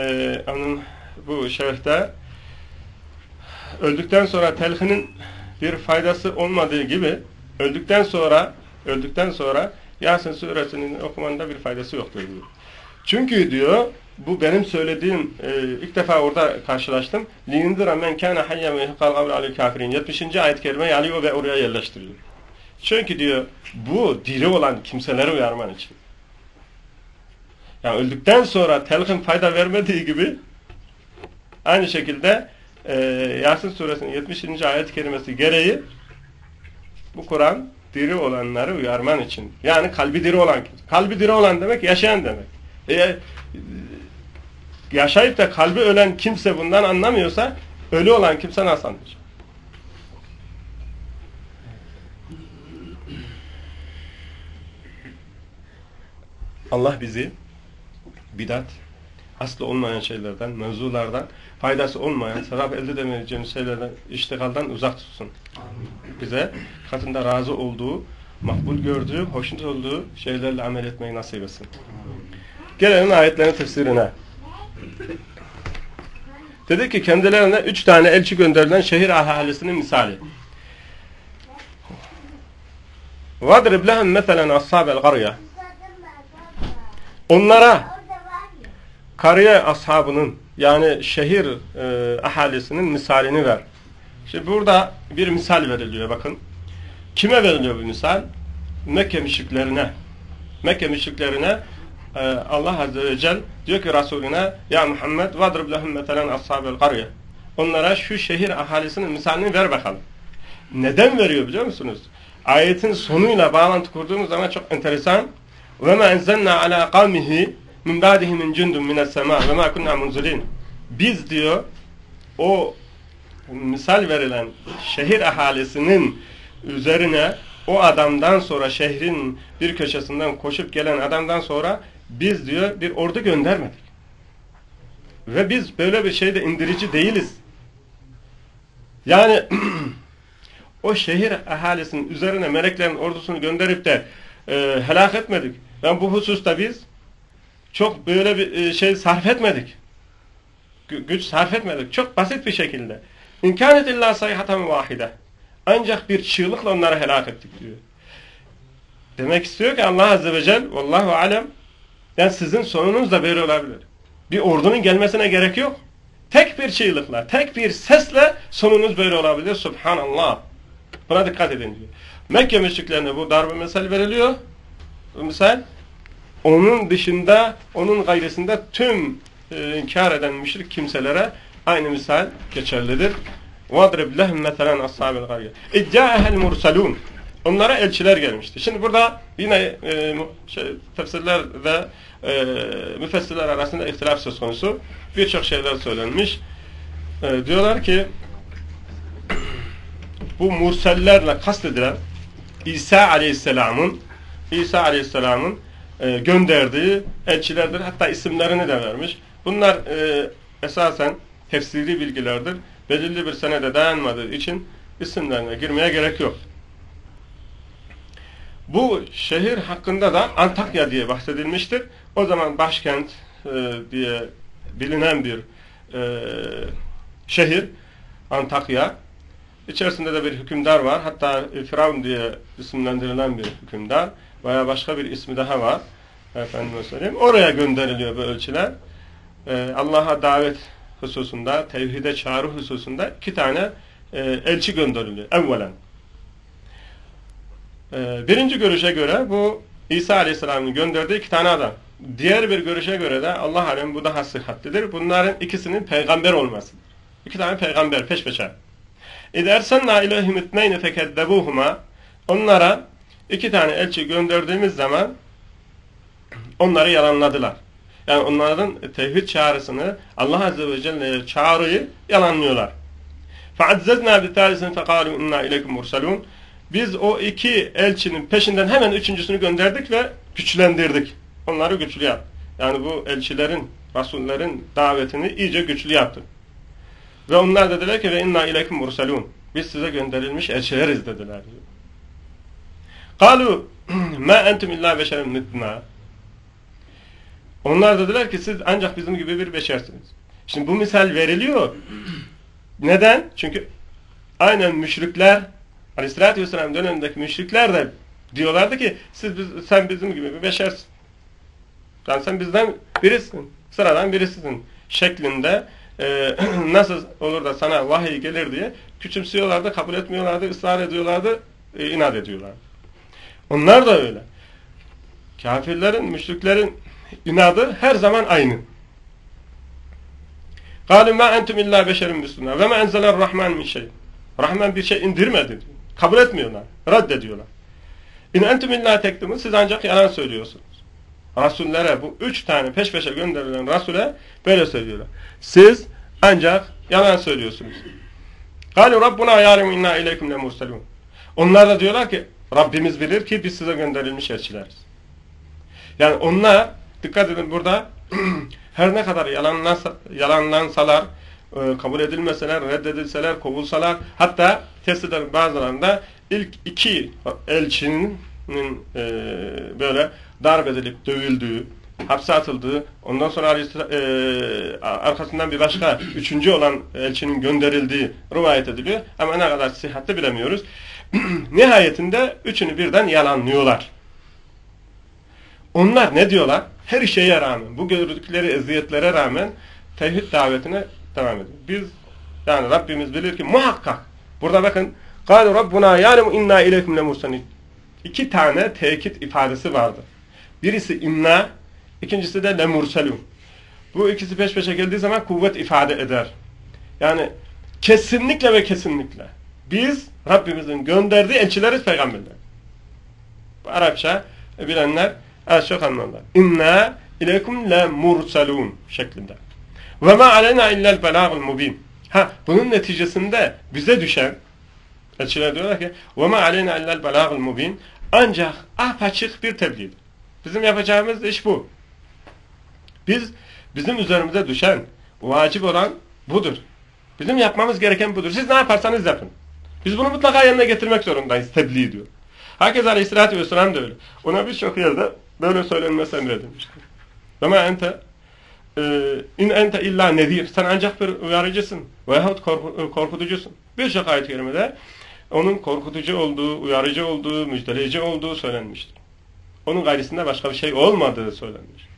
bu şerhte öldükten sonra telhinin bir faydası olmadığı gibi öldükten sonra Yasin suresinin okumanın bir faydası yoktur diyor. Çünkü diyor bu benim söylediğim ilk defa orada karşılaştım. لِيُنْذِرَ مَنْ كَانَ حَيَّا وَيَحْقَ الْقَوْلَ عَلَى الْكَافِرِينَ 70. ayet-i kerimeyi alıyor ve oraya yerleştiriyor. Çünkü diyor bu diri olan kimseleri uyarman için. Yani öldükten sonra telkin fayda vermediği gibi aynı şekilde Yasin suresinin 70. ayet-i kerimesi gereği bu Kur'an diri olanları uyarman için. Yani kalbi diri olan. Kalbi diri olan demek yaşayan demek. Yaşayıp da kalbi ölen kimse bundan anlamıyorsa ölü olan kimse nasıl anlayacak? Allah bizi bidat, aslı olmayan şeylerden, mevzulardan, faydası olmayan, sevap elde edemeyeceğimiz şeylerden, iştigaldan uzak tutsun. Bize katında razı olduğu, makbul gördüğü, hoşnut olduğu şeylerle amel etmeyi nasip etsin. Gelelim ayetlerin tefsirine. Dedi ki kendilerine 3 tane elçi gönderilen şehir ahalisinin misali. وَاضْرِبْ لَهُمْ مَثَلًا أَصْحَابَ الْقَرْيَةِ Onlara kariye ashabının yani şehir ahalisinin misalini ver. Şimdi burada bir misal veriliyor bakın. Kime veriliyor bu misal? Mekke müşriklerine. Mekke müşriklerine Allah Azze ve Celle diyor ki Resulüne ya Muhammed وَاضْرِبْ لَهُمْ مَثَلًا أَصْحَابَ الْقَرْيَةِ Onlara şu şehir ahalisinin misalini ver bakalım. Neden veriyor biliyor musunuz? Ayetin sonuyla bağlantı kurduğumuz zaman çok enteresan. وَمَا اَنْزَلْنَا عَلَى قَوْمِهِ مِنْ بَعْدِهِ مِنْ جُنْدٌ مِنَ السَّمَاءِ وَمَا كُنَّا مُنْزِلِينَ Biz diyor o misal verilen şehir ahalisinin üzerine o adamdan sonra şehrin bir köşesinden koşup gelen adamdan sonra biz diyor bir ordu göndermedik. Ve biz böyle bir şeyde indirici değiliz. Yani o şehir ahalisinin üzerine meleklerin ordusunu gönderip de helak etmedik. Yani bu hususta biz çok böyle bir şey sarf etmedik. Güç sarf etmedik. Çok basit bir şekilde. İmkânet illâ sayhaten vâhide. Ancak bir çığlıkla onları helak ettik diyor. Demek istiyor ki Allah Azze ve Celle vallahu alem yani sizin sonunuz da böyle olabilir. Bir ordunun gelmesine gerek yok. Tek bir çığlıkla, tek bir sesle sonunuz böyle olabilir. Subhanallah. Buna dikkat edin diyor. Mekke müşriklerine bu darbe misal veriliyor. Bu misal onun dışında, onun gayresinde tüm inkar eden müşrik kimselere aynı misal geçerlidir. وَاضْرِبْ لَهُمْ مَثَلًا أَصْحَابِ الْقَرْيَةِ اِجَّاءَهَا الْمُرْسَلُونَ Onlara elçiler gelmişti. Şimdi burada yine tefsirler ve müfessirler arasında ihtilaf söz konusu. Birçok şeyler söylenmiş. Diyorlar ki bu mursellerle kastedilen İsa Aleyhisselam'ın gönderdiği elçilerdir. Hatta isimlerini de vermiş. Bunlar esasen tefsiri bilgilerdir. Belirli bir senede dayanmadığı için isimlerine girmeye gerek yok. Bu şehir hakkında da Antakya diye bahsedilmiştir. O zaman başkent diye bilinen bir şehir Antakya. İçerisinde de bir hükümdar var. Hatta Firavun diye isimlendirilen bir hükümdar veya başka bir ismi daha var. Efendime söyleyeyim. Oraya gönderiliyor bu elçiler. Allah'a davet hususunda, tevhide çağrı hususunda 2 tane elçi gönderiliyor. Evvelen. Birinci görüşe göre bu İsa Aleyhisselam'ın gönderdiği 2 tane adam. Diğer bir görüşe göre de Allah alem bu daha sıhhatlidir. Bunların ikisinin peygamber olmasıdır. 2 tane peygamber peş peşe. İdersenna ilehim itneyni fekeddebuhuma onlara 2 tane elçi gönderdiğimiz zaman onları yalanladılar. Yani onların tevhid çağrısını Allah Azze ve Celle'ye çağrıyı yalanlıyorlar. فَعَزَّزْنَا بِتَالِسٍ فَقَالُوا اِنَّا اِلَيْكُمْ مُرْسَلُونَ Biz o 2 elçinin peşinden hemen 3.'sünü gönderdik ve güçlendirdik. Onları güçlü yaptık. Yani bu elçilerin, rasullerin davetini iyice güçlü yaptık. Ve onlar dediler ki ve inna ileykum mursalun. Biz size gönderilmiş elçileriz dediler. Kalu ma entum illa beşerun mitluna. Onlar dediler ki siz ancak bizim gibi bir beşersiniz. Şimdi bu misal veriliyor. Neden? Çünkü aynen müşrikler Aleyhisselatü Vesselam dönemindeki müşrikler de diyorlardı ki sen bizim gibi bir beşersin. Yani sen bizden birisin. Sıradan birisisin şeklinde nasıl olur da sana vahiy gelir diye küçümsüyorlardı, kabul etmiyorlardı, ısrar ediyorlardı, inat ediyorlardı. Onlar da öyle. Kafirlerin, müşriklerin inadı her zaman aynı. قَالُوا مَا اَنْتُمْ اِلَّا بَشَرٌ مِسْلُنَا وَمَا اَنْزَلَ الرَّحْمَنُ مِنْ شَيْءٍ Rahman bir şey indirmedi. Kabul etmiyorlar. Reddediyorlar. اِنْ اَنْتُمْ اِلَّا تَكْتُمُونَ Siz ancak yalan söylüyorsunuz. Rasullere, bu 3 tane peş peşe gönderilen Rasule böyle söylüyorlar. Siz ancak yalan söylüyorsunuz. قَالُوا رَبُّنَا يَعْلَمُ اِنَّا اِلَيْكُمْ لَمُرْسَلُونَ Onlar da diyorlar ki Rabbimiz bilir ki biz size gönderilmiş elçileriz. Yani onlar, dikkat edin burada, her ne kadar yalanlansalar, kabul edilmeseler, reddedilseler, kovulsalar, hatta testlerin bazılarında ilk 2 elçinin böyle darp edilip dövüldüğü, hapse atıldığı, ondan sonra arkasından bir başka 3. olan elçinin gönderildiği rivayet ediliyor. Ama ne kadar sıhhatli bilemiyoruz. Nihayetinde 3'ünü birden yalanlıyorlar. Onlar ne diyorlar? Her şeye rağmen, bu gördükleri eziyetlere rağmen tevhid davetine devam ediyor. Biz, yani Rabbimiz bilir ki muhakkak, burada bakın, قَالُوا رَبُّنَا يَعْلَمُ اِنَّا اِلَيْكُمْ لَمُرْسَلِينَ 2 tane tekit ifadesi vardı. Birisi inna, ikincisi de lemurselun. Bu ikisi peş peşe geldiği zaman kuvvet ifade eder. Yani kesinlikle ve kesinlikle biz Rabbimizin gönderdiği elçileriz, peygamberler. Bu Arapça bilenler az çok anlarlar. İnna ileykum lemurselun şeklinde. Ve ma aleyna illel belagul mubin. Bunun neticesinde bize düşen, elçiler diyorlar ki ve ma aleyna illel belagul mubin, ancak apaçık bir tebliğ. Bizim yapacağımız iş bu. Bizim üzerimize düşen, vacip olan budur. Bizim yapmamız gereken budur. Siz ne yaparsanız yapın. Biz bunu mutlaka yerine getirmek zorundayız, tebliğ diyor. Herkes Aleyhisselatü Vesselam da öyle. Ona birçok yerde böyle söylenmesi emredilmiştir. Ama in ente illa nezir. Sen ancak bir uyarıcısın. Veyahut korkutucusun. Birçok ayet-i kerimede onun korkutucu olduğu, uyarıcı olduğu, müjdeleyici olduğu söylenmiştir. Onun gayrısında başka bir şey olmadığı söylenmiş.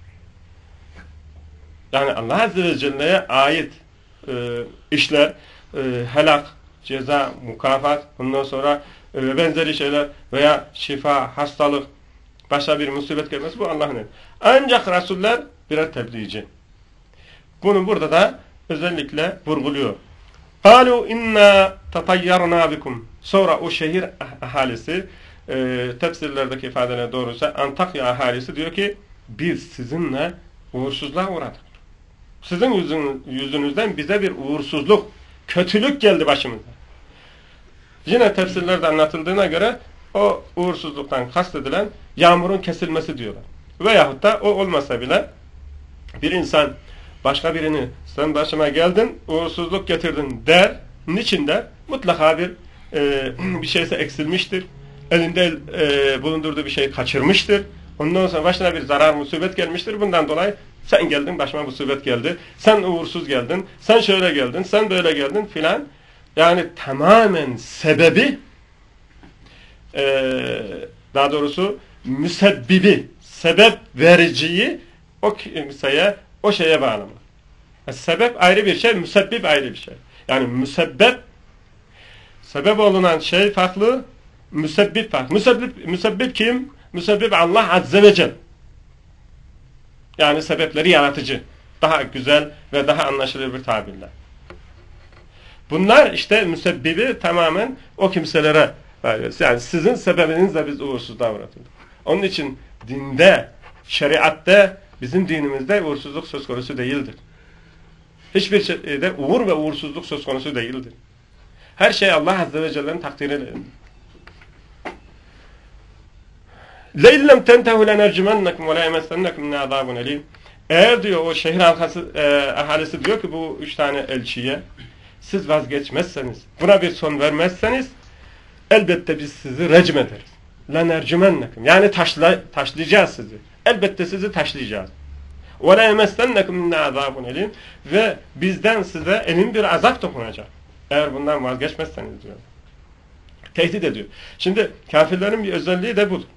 Yani Allah Azze ve Celle'ye ait işler, helak, ceza, mukafat, ondan sonra benzeri şeyler veya şifa, hastalık, başka bir musibet gelmesi, bu Allah'ın emri. Ancak Resuller birer tebliğci. Bunu burada da özellikle vurguluyor. قَالُوا اِنَّا تَطَيَّرْنَا بِكُمْ Sonra o şehir ahalisi, tefsirlerdeki ifadeler doğruysa Antakya ahalisi diyor ki biz sizinle uğursuzluğa uğradık. Sizin yüzünüzden bize bir uğursuzluk, kötülük geldi başımıza. Yine tefsirlerde anlatıldığına göre o uğursuzluktan kastedilen yağmurun kesilmesi diyorlar. Veyahut da o olmasa bile bir insan başka birini sen başıma geldin, uğursuzluk getirdin der. Niçin der? Mutlaka bir şeyse eksilmiştir. Elinde bulundurduğu bir şey kaçırmıştır. Ondan sonra başına bir zarar, musibet gelmiştir. Bundan dolayı sen geldin, başıma musibet geldi. Sen uğursuz geldin, sen şöyle geldin, sen böyle geldin filan. Yani tamamen sebebi, daha doğrusu müsebbibi, sebep vericiyi o kimseye, o şeye bağlamak. Sebep ayrı bir şey, müsebbip ayrı bir şey. Yani sebep olunan şey farklı, müsebbip farklı. Müsebbip kim? Müsebbip Allah Azze ve Celle. Yani sebepleri yaratıcı. Daha güzel ve daha anlaşılır bir tabirle. Bunlar işte müsebbibi tamamen o kimselere veriyoruz. Yani sizin sebebinizle biz uğursuzluğa uğratıldık. Onun için dinde, şeriatte, bizim dinimizde uğursuzluk söz konusu değildir. Hiçbir şeyde uğur ve uğursuzluk söz konusu değildir. Her şey Allah Azze ve Celle'nin takdiriyle. لَاِلَّمْ تَنْتَهُ لَنَرْجُمَنَّكُمْ وَلَا يَمَسَّنَّكُمْ مِنْ عَذَابٌ أَلِيمٌ Eğer diyor o şehir ahalisi diyor ki bu 3 tane elçiye, siz vazgeçmezseniz, buna bir son vermezseniz elbette biz sizi recm ederiz. لَنَرْجُمَنَّكُمْ Yani taşlayacağız sizi. Elbette sizi taşlayacağız. وَلَا يَمَسَّنَّكُمْ مِنْ عَذَابٌ أَلِيمٌ Ve bizden size elin bir azap dokunacak. Eğer bundan vazgeçmezseniz diyor. Tehdit ediyor. Şimdi kafirlerin bir özelliği de budur.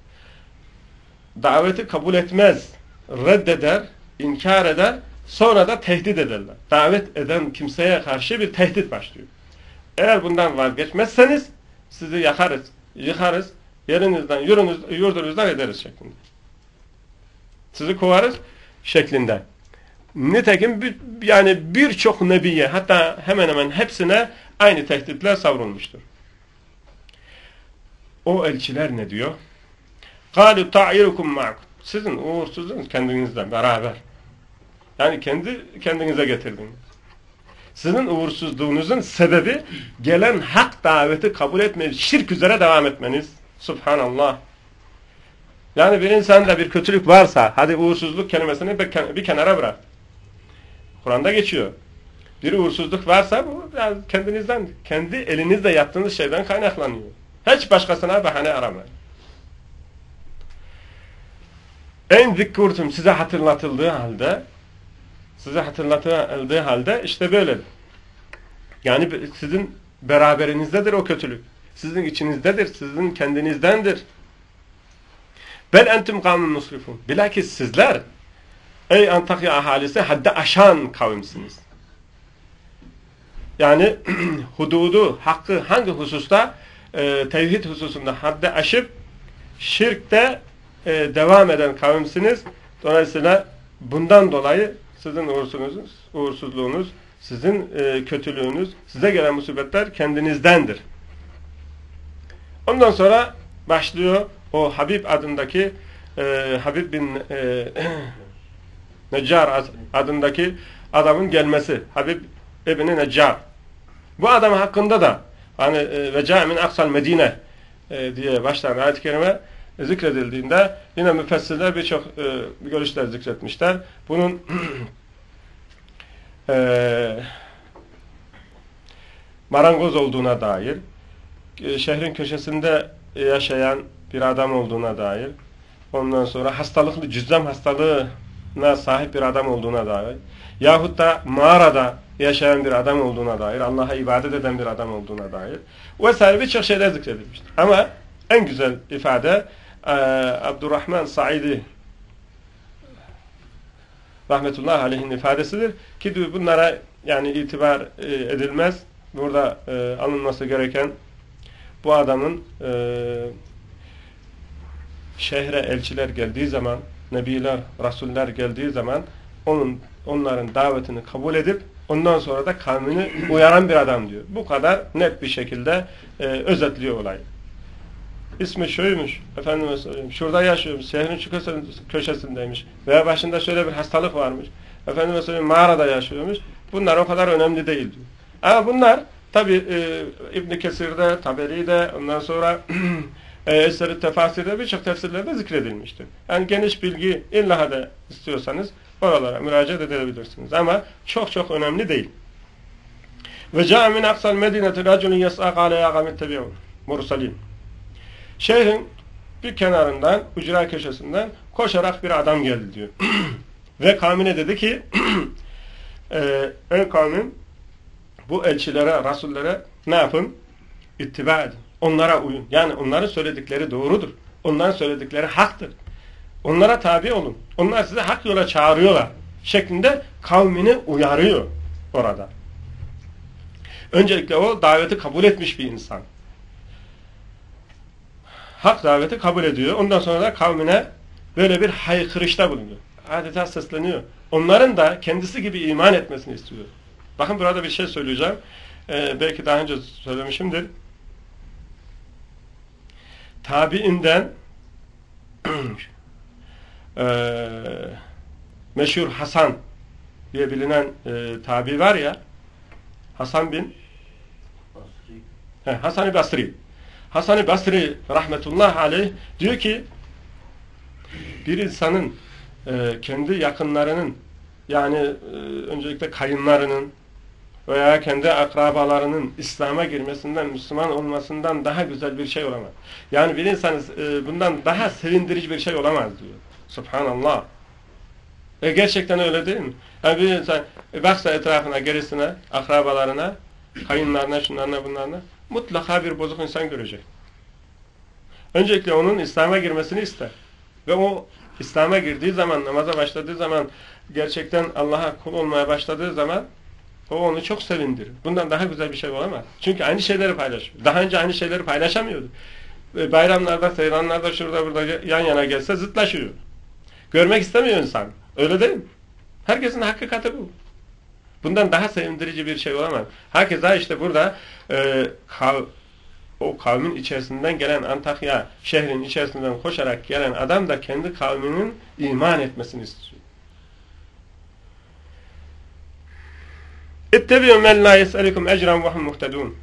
Daveti kabul etmez, reddeder, inkar eder, sonra da tehdit ederler. Davet eden kimseye karşı bir tehdit başlıyor. Eğer bundan vazgeçmezseniz sizi yakarız, yıkarız, yerinizden, yurdunuzdan ederiz şeklinde. Sizi kovarız şeklinde. Nitekim yani birçok nebiye, hatta hemen hemen hepsine aynı tehditler savrulmuştur. O elçiler ne diyor? قَالُوا تَعِيرُكُمْ مَعْكُمْ Sizin uğursuzluğunuz kendinizle beraber. Yani kendinize getirdiniz. Sizin uğursuzluğunuzun sebebi gelen hak daveti kabul etmeniz, şirk üzere devam etmeniz. Subhanallah. Yani bir insanda bir kötülük varsa, hadi uğursuzluk kelimesini bir kenara bırak. Kur'an'da geçiyor. Bir uğursuzluk varsa bu yani kendinizden, kendi elinizle yaptığınız şeyden kaynaklanıyor. Hiç başkasına bahane aramayın. En zikkurtum size hatırlatıldığı halde işte böyle. Yani sizin beraberinizdedir o kötülük. Sizin içinizdedir, sizin kendinizdendir. Bel entum kavmun musrifun. Bilakis sizler ey Antakya ahalisi haddi aşan kavimsiniz. Yani hududu, hakkı hangi hususta? Tevhid hususunda haddi aşıp şirkte devam eden kavimsiniz. Dolayısıyla bundan dolayı sizin uğursuzluğunuz, sizin kötülüğünüz, size gelen musibetler kendinizdendir. Ondan sonra başlıyor o Habib adındaki Habib bin Neccar adındaki adamın gelmesi. Habib İbn-i Neccar. Bu adam hakkında da hani ve ca'min aksal Medine diye başlayan ayet-i kerime zikredildiğinde yine müfessirler birçok görüşler zikretmişler. Bunun marangoz olduğuna dair, şehrin köşesinde yaşayan bir adam olduğuna dair, ondan sonra hastalıklı, cüzzam hastalığına sahip bir adam olduğuna dair, yahut da mağarada yaşayan bir adam olduğuna dair, Allah'a ibadet eden bir adam olduğuna dair vesaire birçok şeyler zikredilmiştir. Ama en güzel ifade Abdurrahman Saidi rahmetullahi aleyhin ifadesidir ki bunlara yani itibar edilmez. Burada alınması gereken bu adamın şehre elçiler geldiği zaman, nebiler, rasuller geldiği zaman onların davetini kabul edip ondan sonra da kavmini uyaran bir adam diyor. Bu kadar net bir şekilde özetliyor olayı. İsmi şuymuş, efendime söyleyeyim, şurada yaşıyormuş, şehrin şu köşesindeymiş veya başında şöyle bir hastalık varmış, efendime söyleyeyim mağarada yaşıyormuş. Bunlar o kadar önemli değil diyor. Ama bunlar tabi İbn Kesir'de, Taberi'de, ondan sonra Eser-i Tefasir'de birçok tefsirlerde zikredilmiştir. Yani geniş bilgi illa da istiyorsanız oralara müracaat edebilirsiniz. Ama çok önemli değil. Ve ca'a min aksal medineti raculun yes'a qâle ya gamit tebi'un mursalin. Şehrin bir kenarından, ücra köşesinden koşarak bir adam geldi diyor. Ve kavmine dedi ki ey kavmim, bu elçilere, rasullere ne yapın? İttiba edin. Onlara uyun. Yani onların söyledikleri doğrudur. Onların söyledikleri haktır. Onlara tabi olun. Onlar size hak yola çağırıyorlar. Şeklinde kavmini uyarıyor orada. Öncelikle o daveti kabul etmiş bir insan. Hak daveti kabul ediyor. Ondan sonra da kavmine böyle bir haykırışta bulunuyor. Adeta sesleniyor. Onların da kendisi gibi iman etmesini istiyor. Bakın burada bir şey söyleyeceğim. Belki daha önce söylemişimdir. Tabiinden meşhur Hasan diye bilinen tabi var ya, Hasan bin Hasan-ı Basri. Hasan-ı Basri rahmetullahi aleyh diyor ki bir insanın kendi yakınlarının yani öncelikle kayınlarının veya kendi akrabalarının İslam'a girmesinden, Müslüman olmasından daha güzel bir şey olamaz. Yani bir insan bundan daha sevindirici bir şey olamaz diyor. Subhanallah. Gerçekten öyle değil mi? Yani bir insan baksa etrafına, gerisine, akrabalarına, kayınlarına, şunlarına, bunlarına mutlaka bir bozuk insan görecek. Öncelikle onun İslam'a girmesini ister. Ve o İslam'a girdiği zaman, namaza başladığı zaman, gerçekten Allah'a kul olmaya başladığı zaman o onu çok sevindirir. Bundan daha güzel bir şey olamaz. Çünkü aynı şeyleri paylaşıyor. Daha önce aynı şeyleri paylaşamıyordu. Bayramlarda, seyranlarda, şurada burada yan yana gelse zıtlaşıyor. Görmek istemiyor insan. Öyle değil mi? Herkesin hakikati bu. Bundan daha sevindirici bir şey olamaz. Herkese işte burada o kavmin içerisinden gelen, Antakya şehrin içerisinden koşarak gelen adam da kendi kavminin iman etmesini istiyor. İttebi'u men la yes'elikum ecran ve hum muhtedun.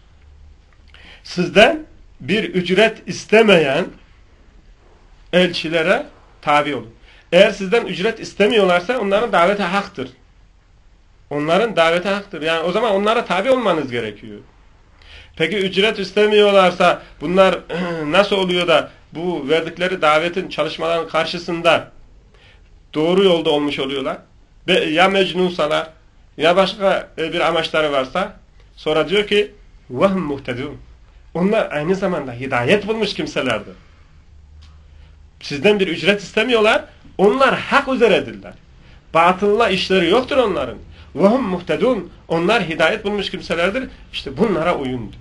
Sizden bir ücret istemeyen elçilere tabi olun. Eğer sizden ücret istemiyorlarsa onların davete haktır. Onların davete haktır. Yani o zaman onlara tabi olmanız gerekiyor. Peki ücret istemiyorlarsa bunlar nasıl oluyor da bu verdikleri davetin, çalışmaların karşısında doğru yolda olmuş oluyorlar? Ya mecnunsalar ya başka bir amaçları varsa sonra diyor ki وَهُمْ مُهْتَدُونَ. Onlar aynı zamanda hidayet bulmuş kimselerdir. Sizden bir ücret istemiyorlar. Onlar hak üzeredirler. Batılla işleri yoktur onların. وَهُمْ مُهْتَدُونَ. Onlar hidayet bulmuş kimselerdir. İşte bunlara uyun diyor.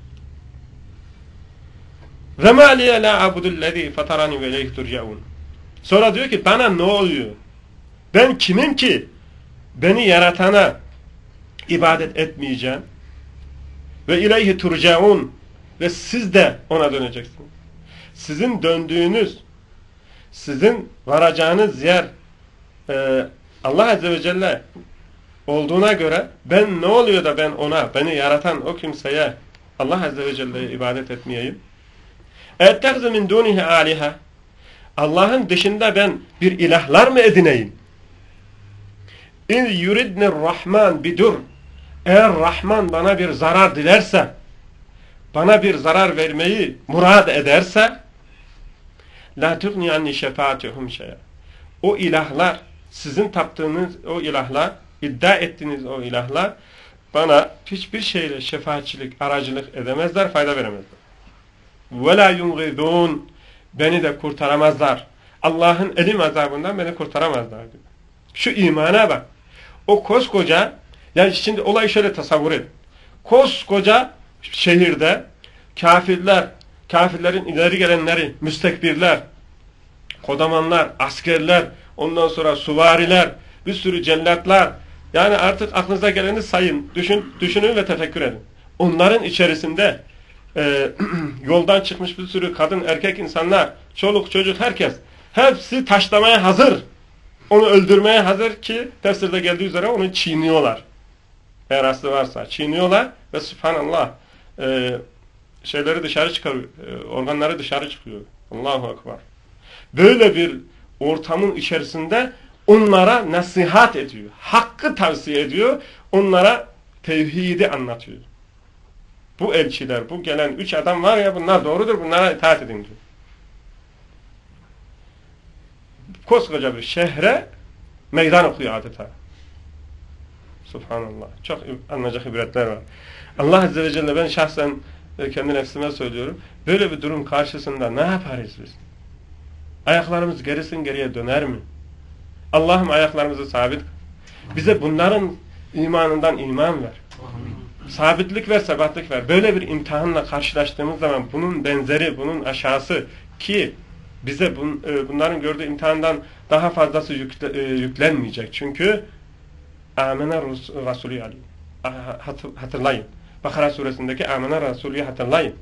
وَمَا لِيَ لَا عَبُدُ الَّذ۪ي فَتَرَانِ وَاِلَيْهِ تُرْجَعُونَ. Sonra diyor ki bana ne oluyor? Ben kimim ki beni yaratana ibadet etmeyeceğim? Ve ileyhi turcaun, ve siz de ona döneceksiniz. Sizin döndüğünüz, sizin varacağınız yer Allah Azze ve Celle olduğuna göre ben ne oluyor da ben ona, beni yaratan o kimseye, Allah Azze ve Celle'ye ibadet etmeyeyim? اَتَّخْزُ مِنْ دُونِهِ آلِهَا. Allah'ın dışında ben bir ilahlar mı edineyim? اِنْ يُرِدْنِ الرَّحْمَانِ بِدُرْ. Eğer Rahman bana bir zarar dilerse, bana bir zarar vermeyi murad ederse, لَا تُغْنِ عَنِّ شَفَاتِهُمْ شَيَا. O ilahlar, sizin taptığınız o ilahlar, iddia ettiğiniz o ilahlar, bana hiçbir şeyle şefaatçilik, aracılık edemezler, fayda veremezler. وَلَا يُنْغِذُونَ. Beni de kurtaramazlar. Allah'ın elim azabından beni kurtaramazlar diyor. Şu imana bak. O koskoca, yani şimdi olayı şöyle tasavvur edin. Koskoca şehirde kafirler, kafirlerin ileri gelenleri, müstekbirler, kodamanlar, askerler, ondan sonra suvariler, bir sürü cellatlar, yani artık aklınıza geleni sayın, düşünün ve tefekkür edin. Onların içerisinde yoldan çıkmış bir sürü kadın, erkek insanlar, çoluk, çocuk, herkes, hepsi taşlamaya hazır. Onu öldürmeye hazır ki tefsirde geldiği üzere onu çiğniyorlar. Eğer aslı varsa çiğniyorlar ve subhanallah şeyleri dışarı çıkarıyor, organları dışarı çıkıyor. Allahu Ekber. Böyle bir ortamın içerisinde onlara nasihat ediyor. Hakkı tavsiye ediyor. Onlara tevhidi anlatıyor. Bu elçiler, bu gelen 3 adam var ya, bunlar doğrudur, bunlara itaat edin diyor. Koskoca bir şehre meydan okuyor adeta. Subhanallah. Çok anlayacak ibretler var. Allah Azze ve Celle, ben şahsen kendi nefsime söylüyorum, böyle bir durum karşısında ne yaparız biz? Ayaklarımız gerisin geriye döner mi? Allah'ım ayaklarımızı sabit. Bize bunların imanından iman ver. Sabitlik ver, sebatlık ver. Böyle bir imtihanla karşılaştığımız zaman bunun benzeri, bunun aşağısı ki bize bunların gördüğü imtihandan daha fazlası yüklenmeyecek. Çünkü Amene Resulü hatırlayın. Bakara suresindeki Amene Resulü'yü hatırlayın.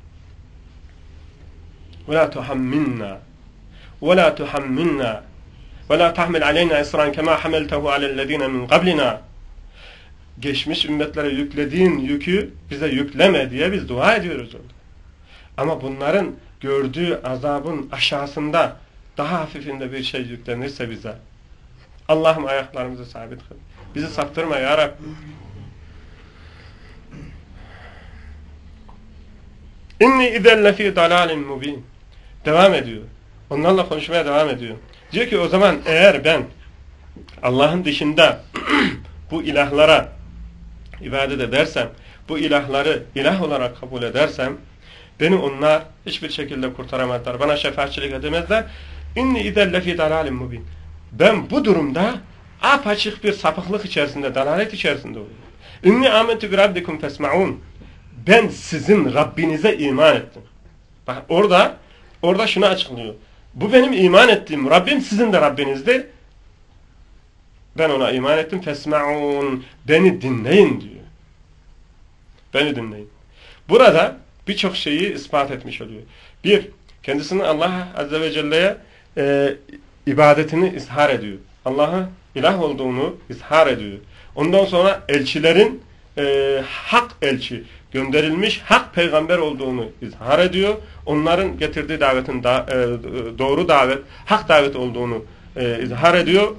وَلَا تُحَمِّنَّا وَلَا تُحَمِّنَّا وَلَا تَحْمِلْ عَلَيْنَا اِسْرًا كَمَا حَمَلْتَهُ عَلَى الَّذ۪ينَ مِنْ قَبْلِنَا. Geçmiş ümmetlere yüklediğin yükü bize yükleme diye biz dua ediyoruz orada. Ama bunların gördüğü azabın aşağısında daha hafifinde bir şey yüklenirse bize, Allah'ım ayaklarımızı sabit kıl. Bizi saptırma ya Rabbi. İnni idelle fi dalalin mubin. Devam ediyor. Onlarla konuşmaya devam ediyor. Diyor ki o zaman eğer ben Allah'ın dışında bu ilahlara ibadet edersem, bu ilahları ilah olarak kabul edersem, beni onlar hiçbir şekilde kurtaramazlar. Bana şefaatçilik edemezler. İnni idelle fi dalalin mubin. Ben bu durumda apaçık bir sapıklık içerisinde, dalalet içerisinde oluyorum. İnni amentu bi rabbikum fesma'un. Ben sizin Rabbinize iman ettim. Bak orada şunu açıklıyor. Bu benim iman ettiğim Rabbim, sizin de Rabbinizdir. Ben ona iman ettim. Fesma'un, beni dinleyin diyor. Beni dinleyin. Burada birçok şeyi ispat etmiş oluyor. Bir, kendisinin Allah Azze ve Celle'ye ibadetini izhar ediyor. Allah'a ilah olduğunu izhar ediyor. Ondan sonra elçilerin hak elçi, gönderilmiş hak peygamber olduğunu izhar ediyor. Onların getirdiği davetin doğru davet, hak davet olduğunu izhar ediyor.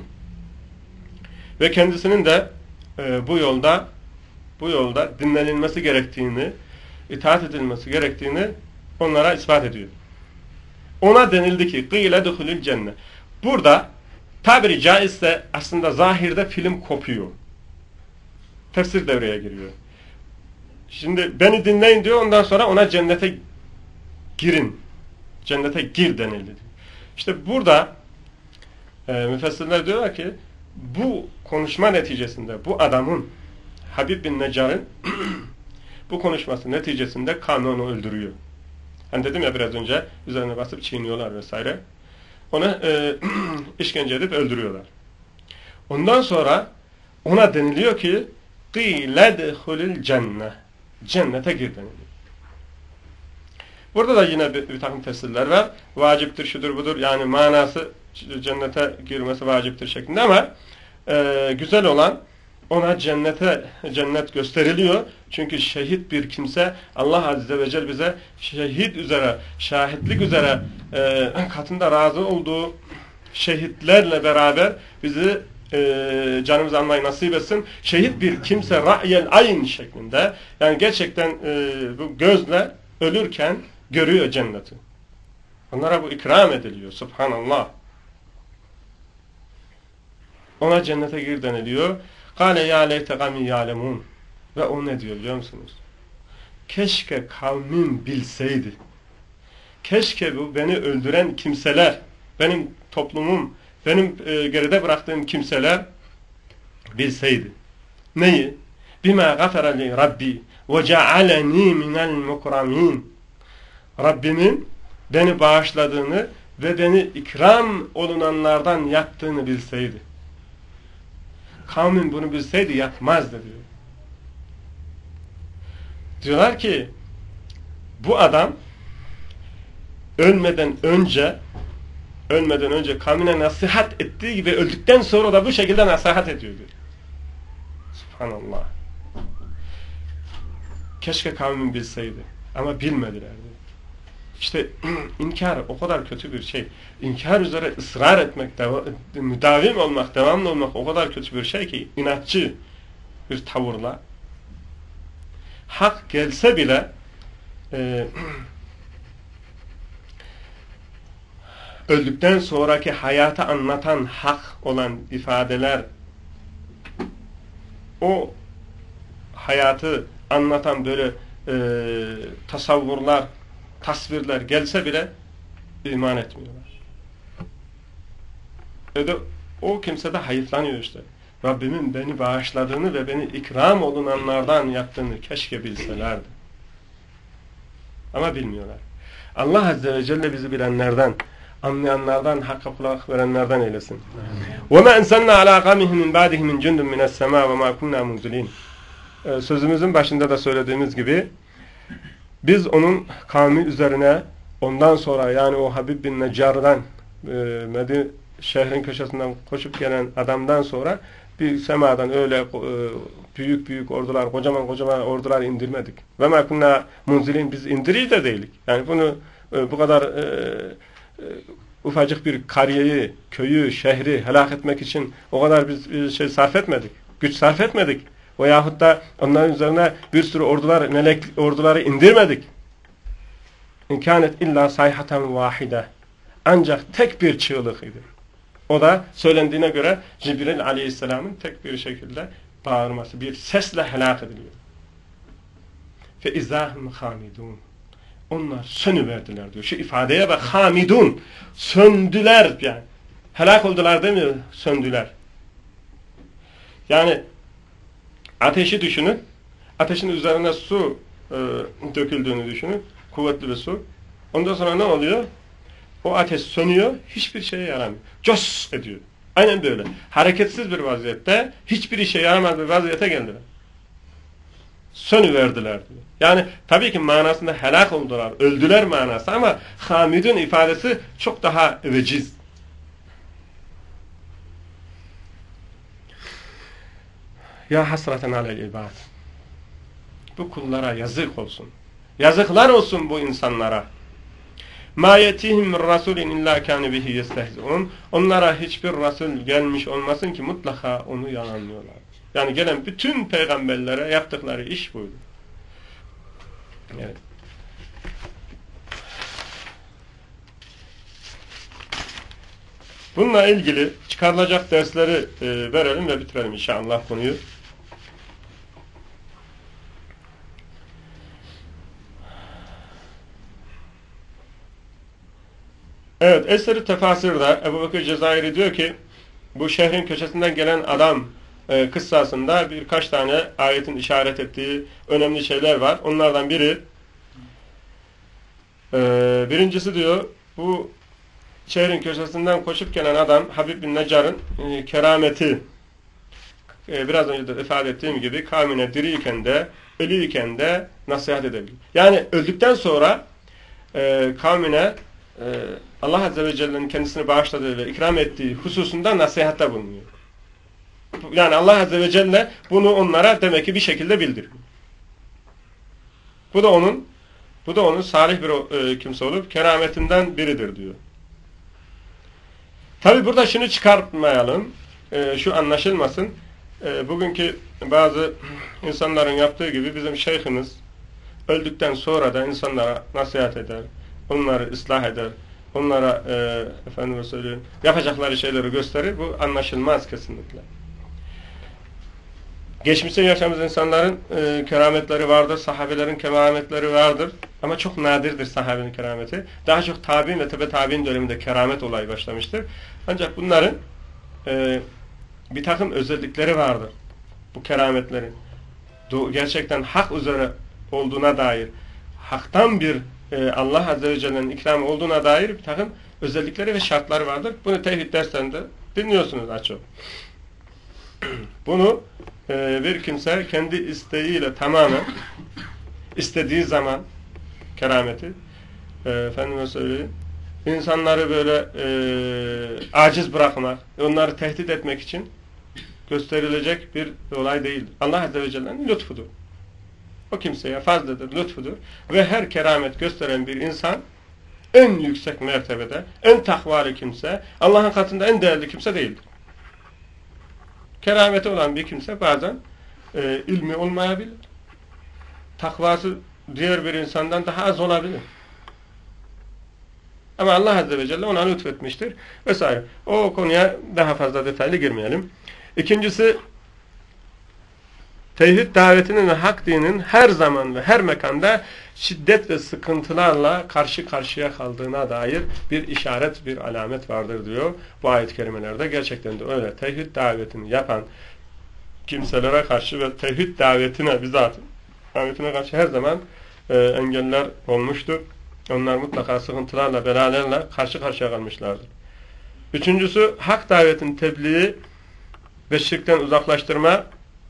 Ve kendisinin de bu yolda dinlenilmesi gerektiğini, itaat edilmesi gerektiğini onlara ispat ediyor. Ona denildi ki قِيلَ دُخُلُ الْجَنَّةِ. Burada tabiri caizse aslında zahirde film kopuyor. Tefsir devreye giriyor. Şimdi beni dinleyin diyor, ondan sonra ona cennete girin. Cennete gir denildi. İşte burada müfessirler diyorlar ki bu konuşma neticesinde bu adamın, Habib bin Neccar'ın bu konuşması neticesinde kavmi onu öldürüyor. Hani dedim ya biraz önce, üzerine basıp çiğniyorlar vesaire. Onu işkence edip öldürüyorlar. Ondan sonra ona deniliyor ki قِيلَ دَخُلِ الْجَنَّةِ. Cennete gir deniliyor. Burada da yine bir takım tefsirler var. Vaciptir, şudur budur. Yani manası cennete girmesi vaciptir şeklinde ama güzel olan ona cennet gösteriliyor. Çünkü şehit bir kimse Allah Azze ve Celle bize şehit üzere, şahitlik üzere katında razı olduğu şehitlerle beraber bizi canımızı almayı nasip etsin. Şehit bir kimse ra'yel ayn şeklinde, yani gerçekten bu gözle ölürken görüyor cenneti. Onlara bu ikram ediliyor. Subhanallah. Ona cennete gir deniliyor. Kâle yâ leyte gâmi yâlemûn. Ve o ne diyor biliyor musunuz? Keşke kavmim bilseydi. Keşke bu beni öldüren kimseler, benim toplumum, benim geride bıraktığım kimseler bilseydi. Neyi? Bima gafara li Rabbi ve cealeni minel mukramin. Rabbimin beni bağışladığını ve beni ikram olunanlardan yaptığını bilseydi. Kavmin bunu bilseydi yapmazdı diyor. Diyorlar ki bu adam ölmeden önce kavmine nasihat ettiği gibi öldükten sonra da bu şekilde nasihat ediyor diyor. Subhanallah. Keşke kavmin bilseydi ama bilmediler diyor. İşte inkar o kadar kötü bir şey. İnkar üzere ısrar etmek, müdavim olmak, devamlı olmak o kadar kötü bir şey ki, inatçı bir tavırla. Hak gelse bile öldükten sonraki hayatı anlatan hak olan ifadeler, o hayatı anlatan böyle tasavvurlar, tasvirler gelse bile iman etmiyorlar. O kimse de hayıflanıyor işte. Rabbimin beni bağışladığını ve beni ikram olunanlardan yaptığını keşke bilselerdi. Ama bilmiyorlar. Allah Azze ve Celle bizi bilenlerden, anlayanlardan, hakka kulak verenlerden eylesin. وَمَا اَنْسَلْنَا عَلَى قَامِهِ مِنْ بَعْدِهِ مِنْ جُنْدٌ مِنَ السَّمَاءِ وَمَا كُنَّا مُنْزِلِينَ. Sözümüzün başında da söylediğimiz gibi biz onun kavmi üzerine ondan sonra, yani o Habib bin Neccar'dan Medine şehrin köşesinden koşup gelen adamdan sonra bir semadan öyle büyük ordular, kocaman ordular indirmedik. Ve ma kunna munzilin, biz indirici de değilik. Yani bunu bu kadar ufacık bir kariyeyi, köyü, şehri helak etmek için o kadar biz şey sarf etmedik. Güç sarf etmedik. Veyahut da onların üzerine bir sürü ordular, melek orduları indirmedik. İnkânet illa sayhaten vahide. Ancak tek bir çığlık idi. O da söylendiğine göre Cibril aleyhisselamın tek bir şekilde bağırması, bir sesle helak ediliyor. Fe izahum hamidun. Onlar sönüverdiler diyor. Şu ifadeye bak, hamidun. Söndüler yani. Helak oldular değil mi? Söndüler. Yani ateşi düşünün. Ateşin üzerine su döküldüğünü düşünün. Kuvvetli bir su. Ondan sonra ne oluyor? o ateş sönüyor, hiçbir şeye yaramıyor. Cos ediyor. Aynen böyle. Hareketsiz bir vaziyette, hiçbir işe yaramaz bir vaziyete geldiler. Sönüverdiler diyor. Yani tabii ki manasında helak oldular, öldüler manası ama hamidun ifadesi çok daha veciz. Ya hasraten alel ibad. Bu kullara yazık olsun. Yazıklar olsun bu insanlara. Ma yetihim min rasulin illa kanu bihi yestehzi'un. Onlara hiçbir rasul gelmiş olmasın ki mutlaka onu yalanlıyorlar. Yani gelen bütün peygamberlere yaptıkları iş buydu. Evet. Bununla ilgili çıkarılacak dersleri verelim ve bitirelim inşallah konuyu. Evet, Eser-i Tefasir'de Ebu Bekir Cezayir'i diyor ki bu şehrin köşesinden gelen adam kıssasında birkaç tane ayetin işaret ettiği önemli şeyler var. Onlardan biri birincisi diyor bu şehrin köşesinden koşup gelen adam Habib bin Necar'ın kerameti biraz önce de ifade ettiğim gibi kavmine diriyken de ölüyken de nasihat edebilir. Yani öldükten sonra kavmine Allah Azze ve Celle'nin kendisini bağışladığı ve ikram ettiği hususunda nasihatta bulunuyor. Yani Allah Azze ve Celle bunu onlara demek ki bir şekilde bildiriyor. Bu da onun salih bir kimse olup kerametinden biridir diyor. Tabi burada şunu çıkartmayalım, şu anlaşılmasın. Bugünkü bazı insanların yaptığı gibi bizim şeyhimiz öldükten sonra da insanlara nasihat eder, onları ıslah eder, onlara efendime söyleyeyim, yapacakları şeyleri gösterir. Bu anlaşılmaz kesinlikle. Geçmişte yaşadığımız insanların kerametleri vardır, sahabelerin kerametleri vardır. Ama çok nadirdir sahabenin kerameti. Daha çok tabi'in ve tebe tabi'in döneminde keramet olayı başlamıştır. Ancak bunların bir takım özellikleri vardır. Bu kerametlerin. Gerçekten hak üzere olduğuna dair, haktan bir Allah Azze ve Celle'nin ikramı olduğuna dair bir takım özellikleri ve şartları vardır. Bunu tevhid derslerinde dinliyorsunuz az çok. Bunu bir kimse kendi isteğiyle tamamen istediği zaman kerameti efendime söyleyeyim insanları böyle aciz bırakmak, onları tehdit etmek için gösterilecek bir olay değildir. Allah Azze ve Celle'nin lütfudur. O kimseye fazladır, lütfudur. Ve her keramet gösteren bir insan en yüksek mertebede, en takvalı kimse, Allah'ın katında en değerli kimse değildir. Kerameti olan bir kimse bazen ilmi olmayabilir. Takvası diğer bir insandan daha az olabilir. Ama Allah Azze ve Celle ona lütfetmiştir. Vesaire. O konuya daha fazla detaylı girmeyelim. İkincisi, tevhid davetinin ve hak dinin her zaman ve her mekanda şiddet ve sıkıntılarla karşı karşıya kaldığına dair bir işaret, bir alamet vardır diyor bu ayet-i kerimelerde. Gerçekten de öyle. Tevhid davetini yapan kimselere karşı ve tevhid davetine bizzat davetine karşı her zaman engeller olmuştur. Onlar mutlaka sıkıntılarla, belalarla karşı karşıya kalmışlardır. Üçüncüsü, hak davetin tebliği ve şirkten uzaklaştırma,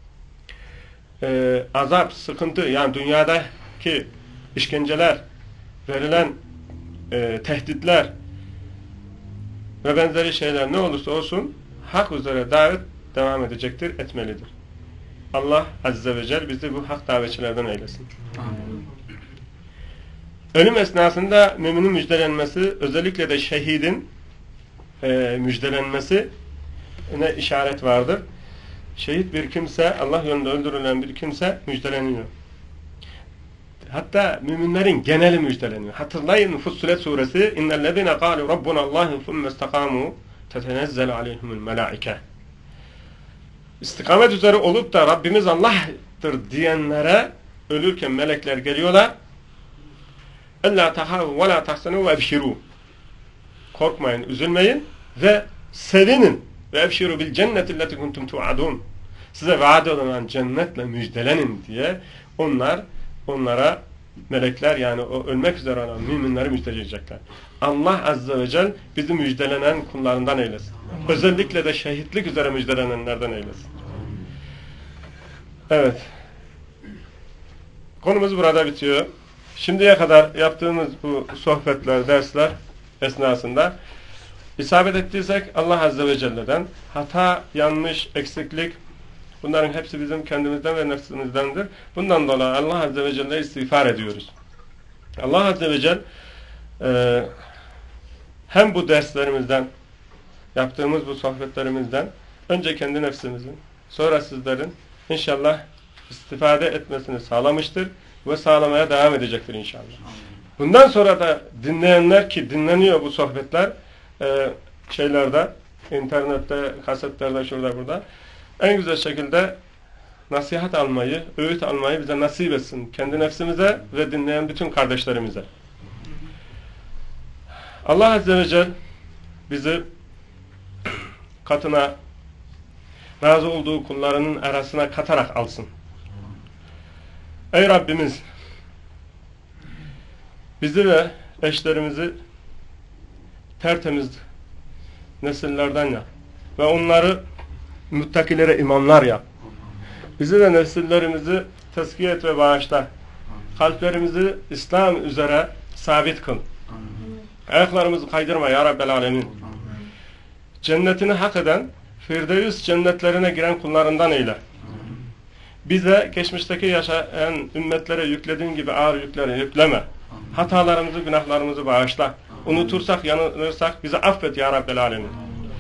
azap, sıkıntı, yani dünyadaki işkenceler, verilen tehditler ve benzeri şeyler ne olursa olsun hak üzere davet devam edecektir, etmelidir. Allah Azze ve Celle bizi bu hak davetçilerden eylesin. Amin. Ölüm esnasında müminin müjdelenmesi, özellikle de şehidin müjdelenmesi ne işaret vardır. Şehit bir kimse, Allah yolunda öldürülen bir kimse müjdeleniyor. Hatta müminlerin geneli müjdeleniyor. Hatırlayın Fussilet suresi İnnellezîne kâlu Rabbunallâhu thumme istakâmû tetenezzelu aleyhimul melâike. İstikamet üzere olup da Rabbimiz Allah'tır diyenlere ölürken melekler geliyorlar. اَلَّا تَخَافُوا وَلَا تَحْسَنُوا وَاَبْشِرُوا. Korkmayın, üzülmeyin ve sevinin. وَاَبْشِرُوا بِالْجَنَّةِ الَّتِي كُنْتُمْ تُوعَدُونَ. Size vaat olunan cennetle müjdelenin diye onlara melekler, yani o ölmek üzere olan müminleri müjdeleyecekler. Allah Azze ve Celle bizi müjdelenen kullarından eylesin. Özellikle de şehitlik üzere müjdelenenlerden eylesin. Evet. Konumuz burada bitiyor. Şimdiye kadar yaptığımız bu sohbetler, dersler esnasında isabet ettiysek Allah Azze ve Celle'den, hata, yanlış, eksiklik, bunların hepsi bizim kendimizden ve nefsimizdendir. Bundan dolayı Allah Azze ve Celle'ye istiğfar ediyoruz. Allah Azze ve Celle hem bu derslerimizden, yaptığımız bu sohbetlerimizden önce kendi nefsimizin, sonra sizlerin inşallah istifade etmesini sağlamıştır ve sağlamaya devam edecektir inşallah. Bundan sonra da dinleyenler, ki dinleniyor bu sohbetler şeylerde, internette, kasetlerde, şurada burada, en güzel şekilde nasihat almayı, öğüt almayı bize nasip etsin. Kendi nefsimize ve dinleyen bütün kardeşlerimize. Allah Azze ve Celle bizi katına, razı olduğu kullarının arasına katarak alsın. Ey Rabbimiz, bizi ve eşlerimizi tertemiz nesillerden yap ve onları müttakilere imamlar yap. Bizi ve nesillerimizi tezkiye et ve bağışla. Kalplerimizi İslam üzere sabit kıl. Ayaklarımızı kaydırma ya Rabbel Alemin. Cennetini hak eden, Firdevs cennetlerine giren kullarından eyle. Bize geçmişteki yaşayan ümmetlere yüklediğin gibi ağır yükleri yükleme. Hatalarımızı, günahlarımızı bağışla. Unutursak, yanılırsak bizi affet ya Rabbel Alemin.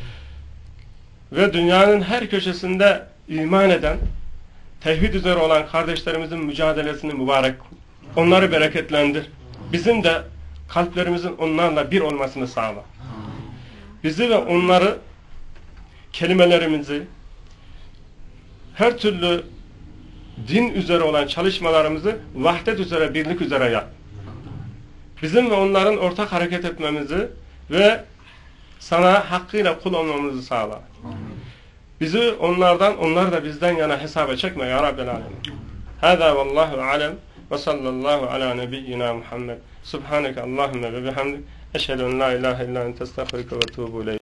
Ve dünyanın her köşesinde iman eden, tevhid üzere olan kardeşlerimizin mücadelesini mübarek. Onları bereketlendir. Bizim de kalplerimizin onlarla bir olmasını sağla. Bizi ve onları, kelimelerimizi, her türlü din üzere olan çalışmalarımızı vahdet üzere, birlik üzere yap. Bizim ve onların ortak hareket etmemizi ve sana hakkıyla kul olmamızı sağla. Bizi onlardan, onlar da bizden yana hesaba çekme ya Rabbel Alemin. Hâzâ vallâhu alem ve sallallahu ala nebiyyina Muhammed. Subhaneke Allahümme ve bihamdik. Eşhedü en la ilahe illa ente estağfiruke ve etûbü ileyk.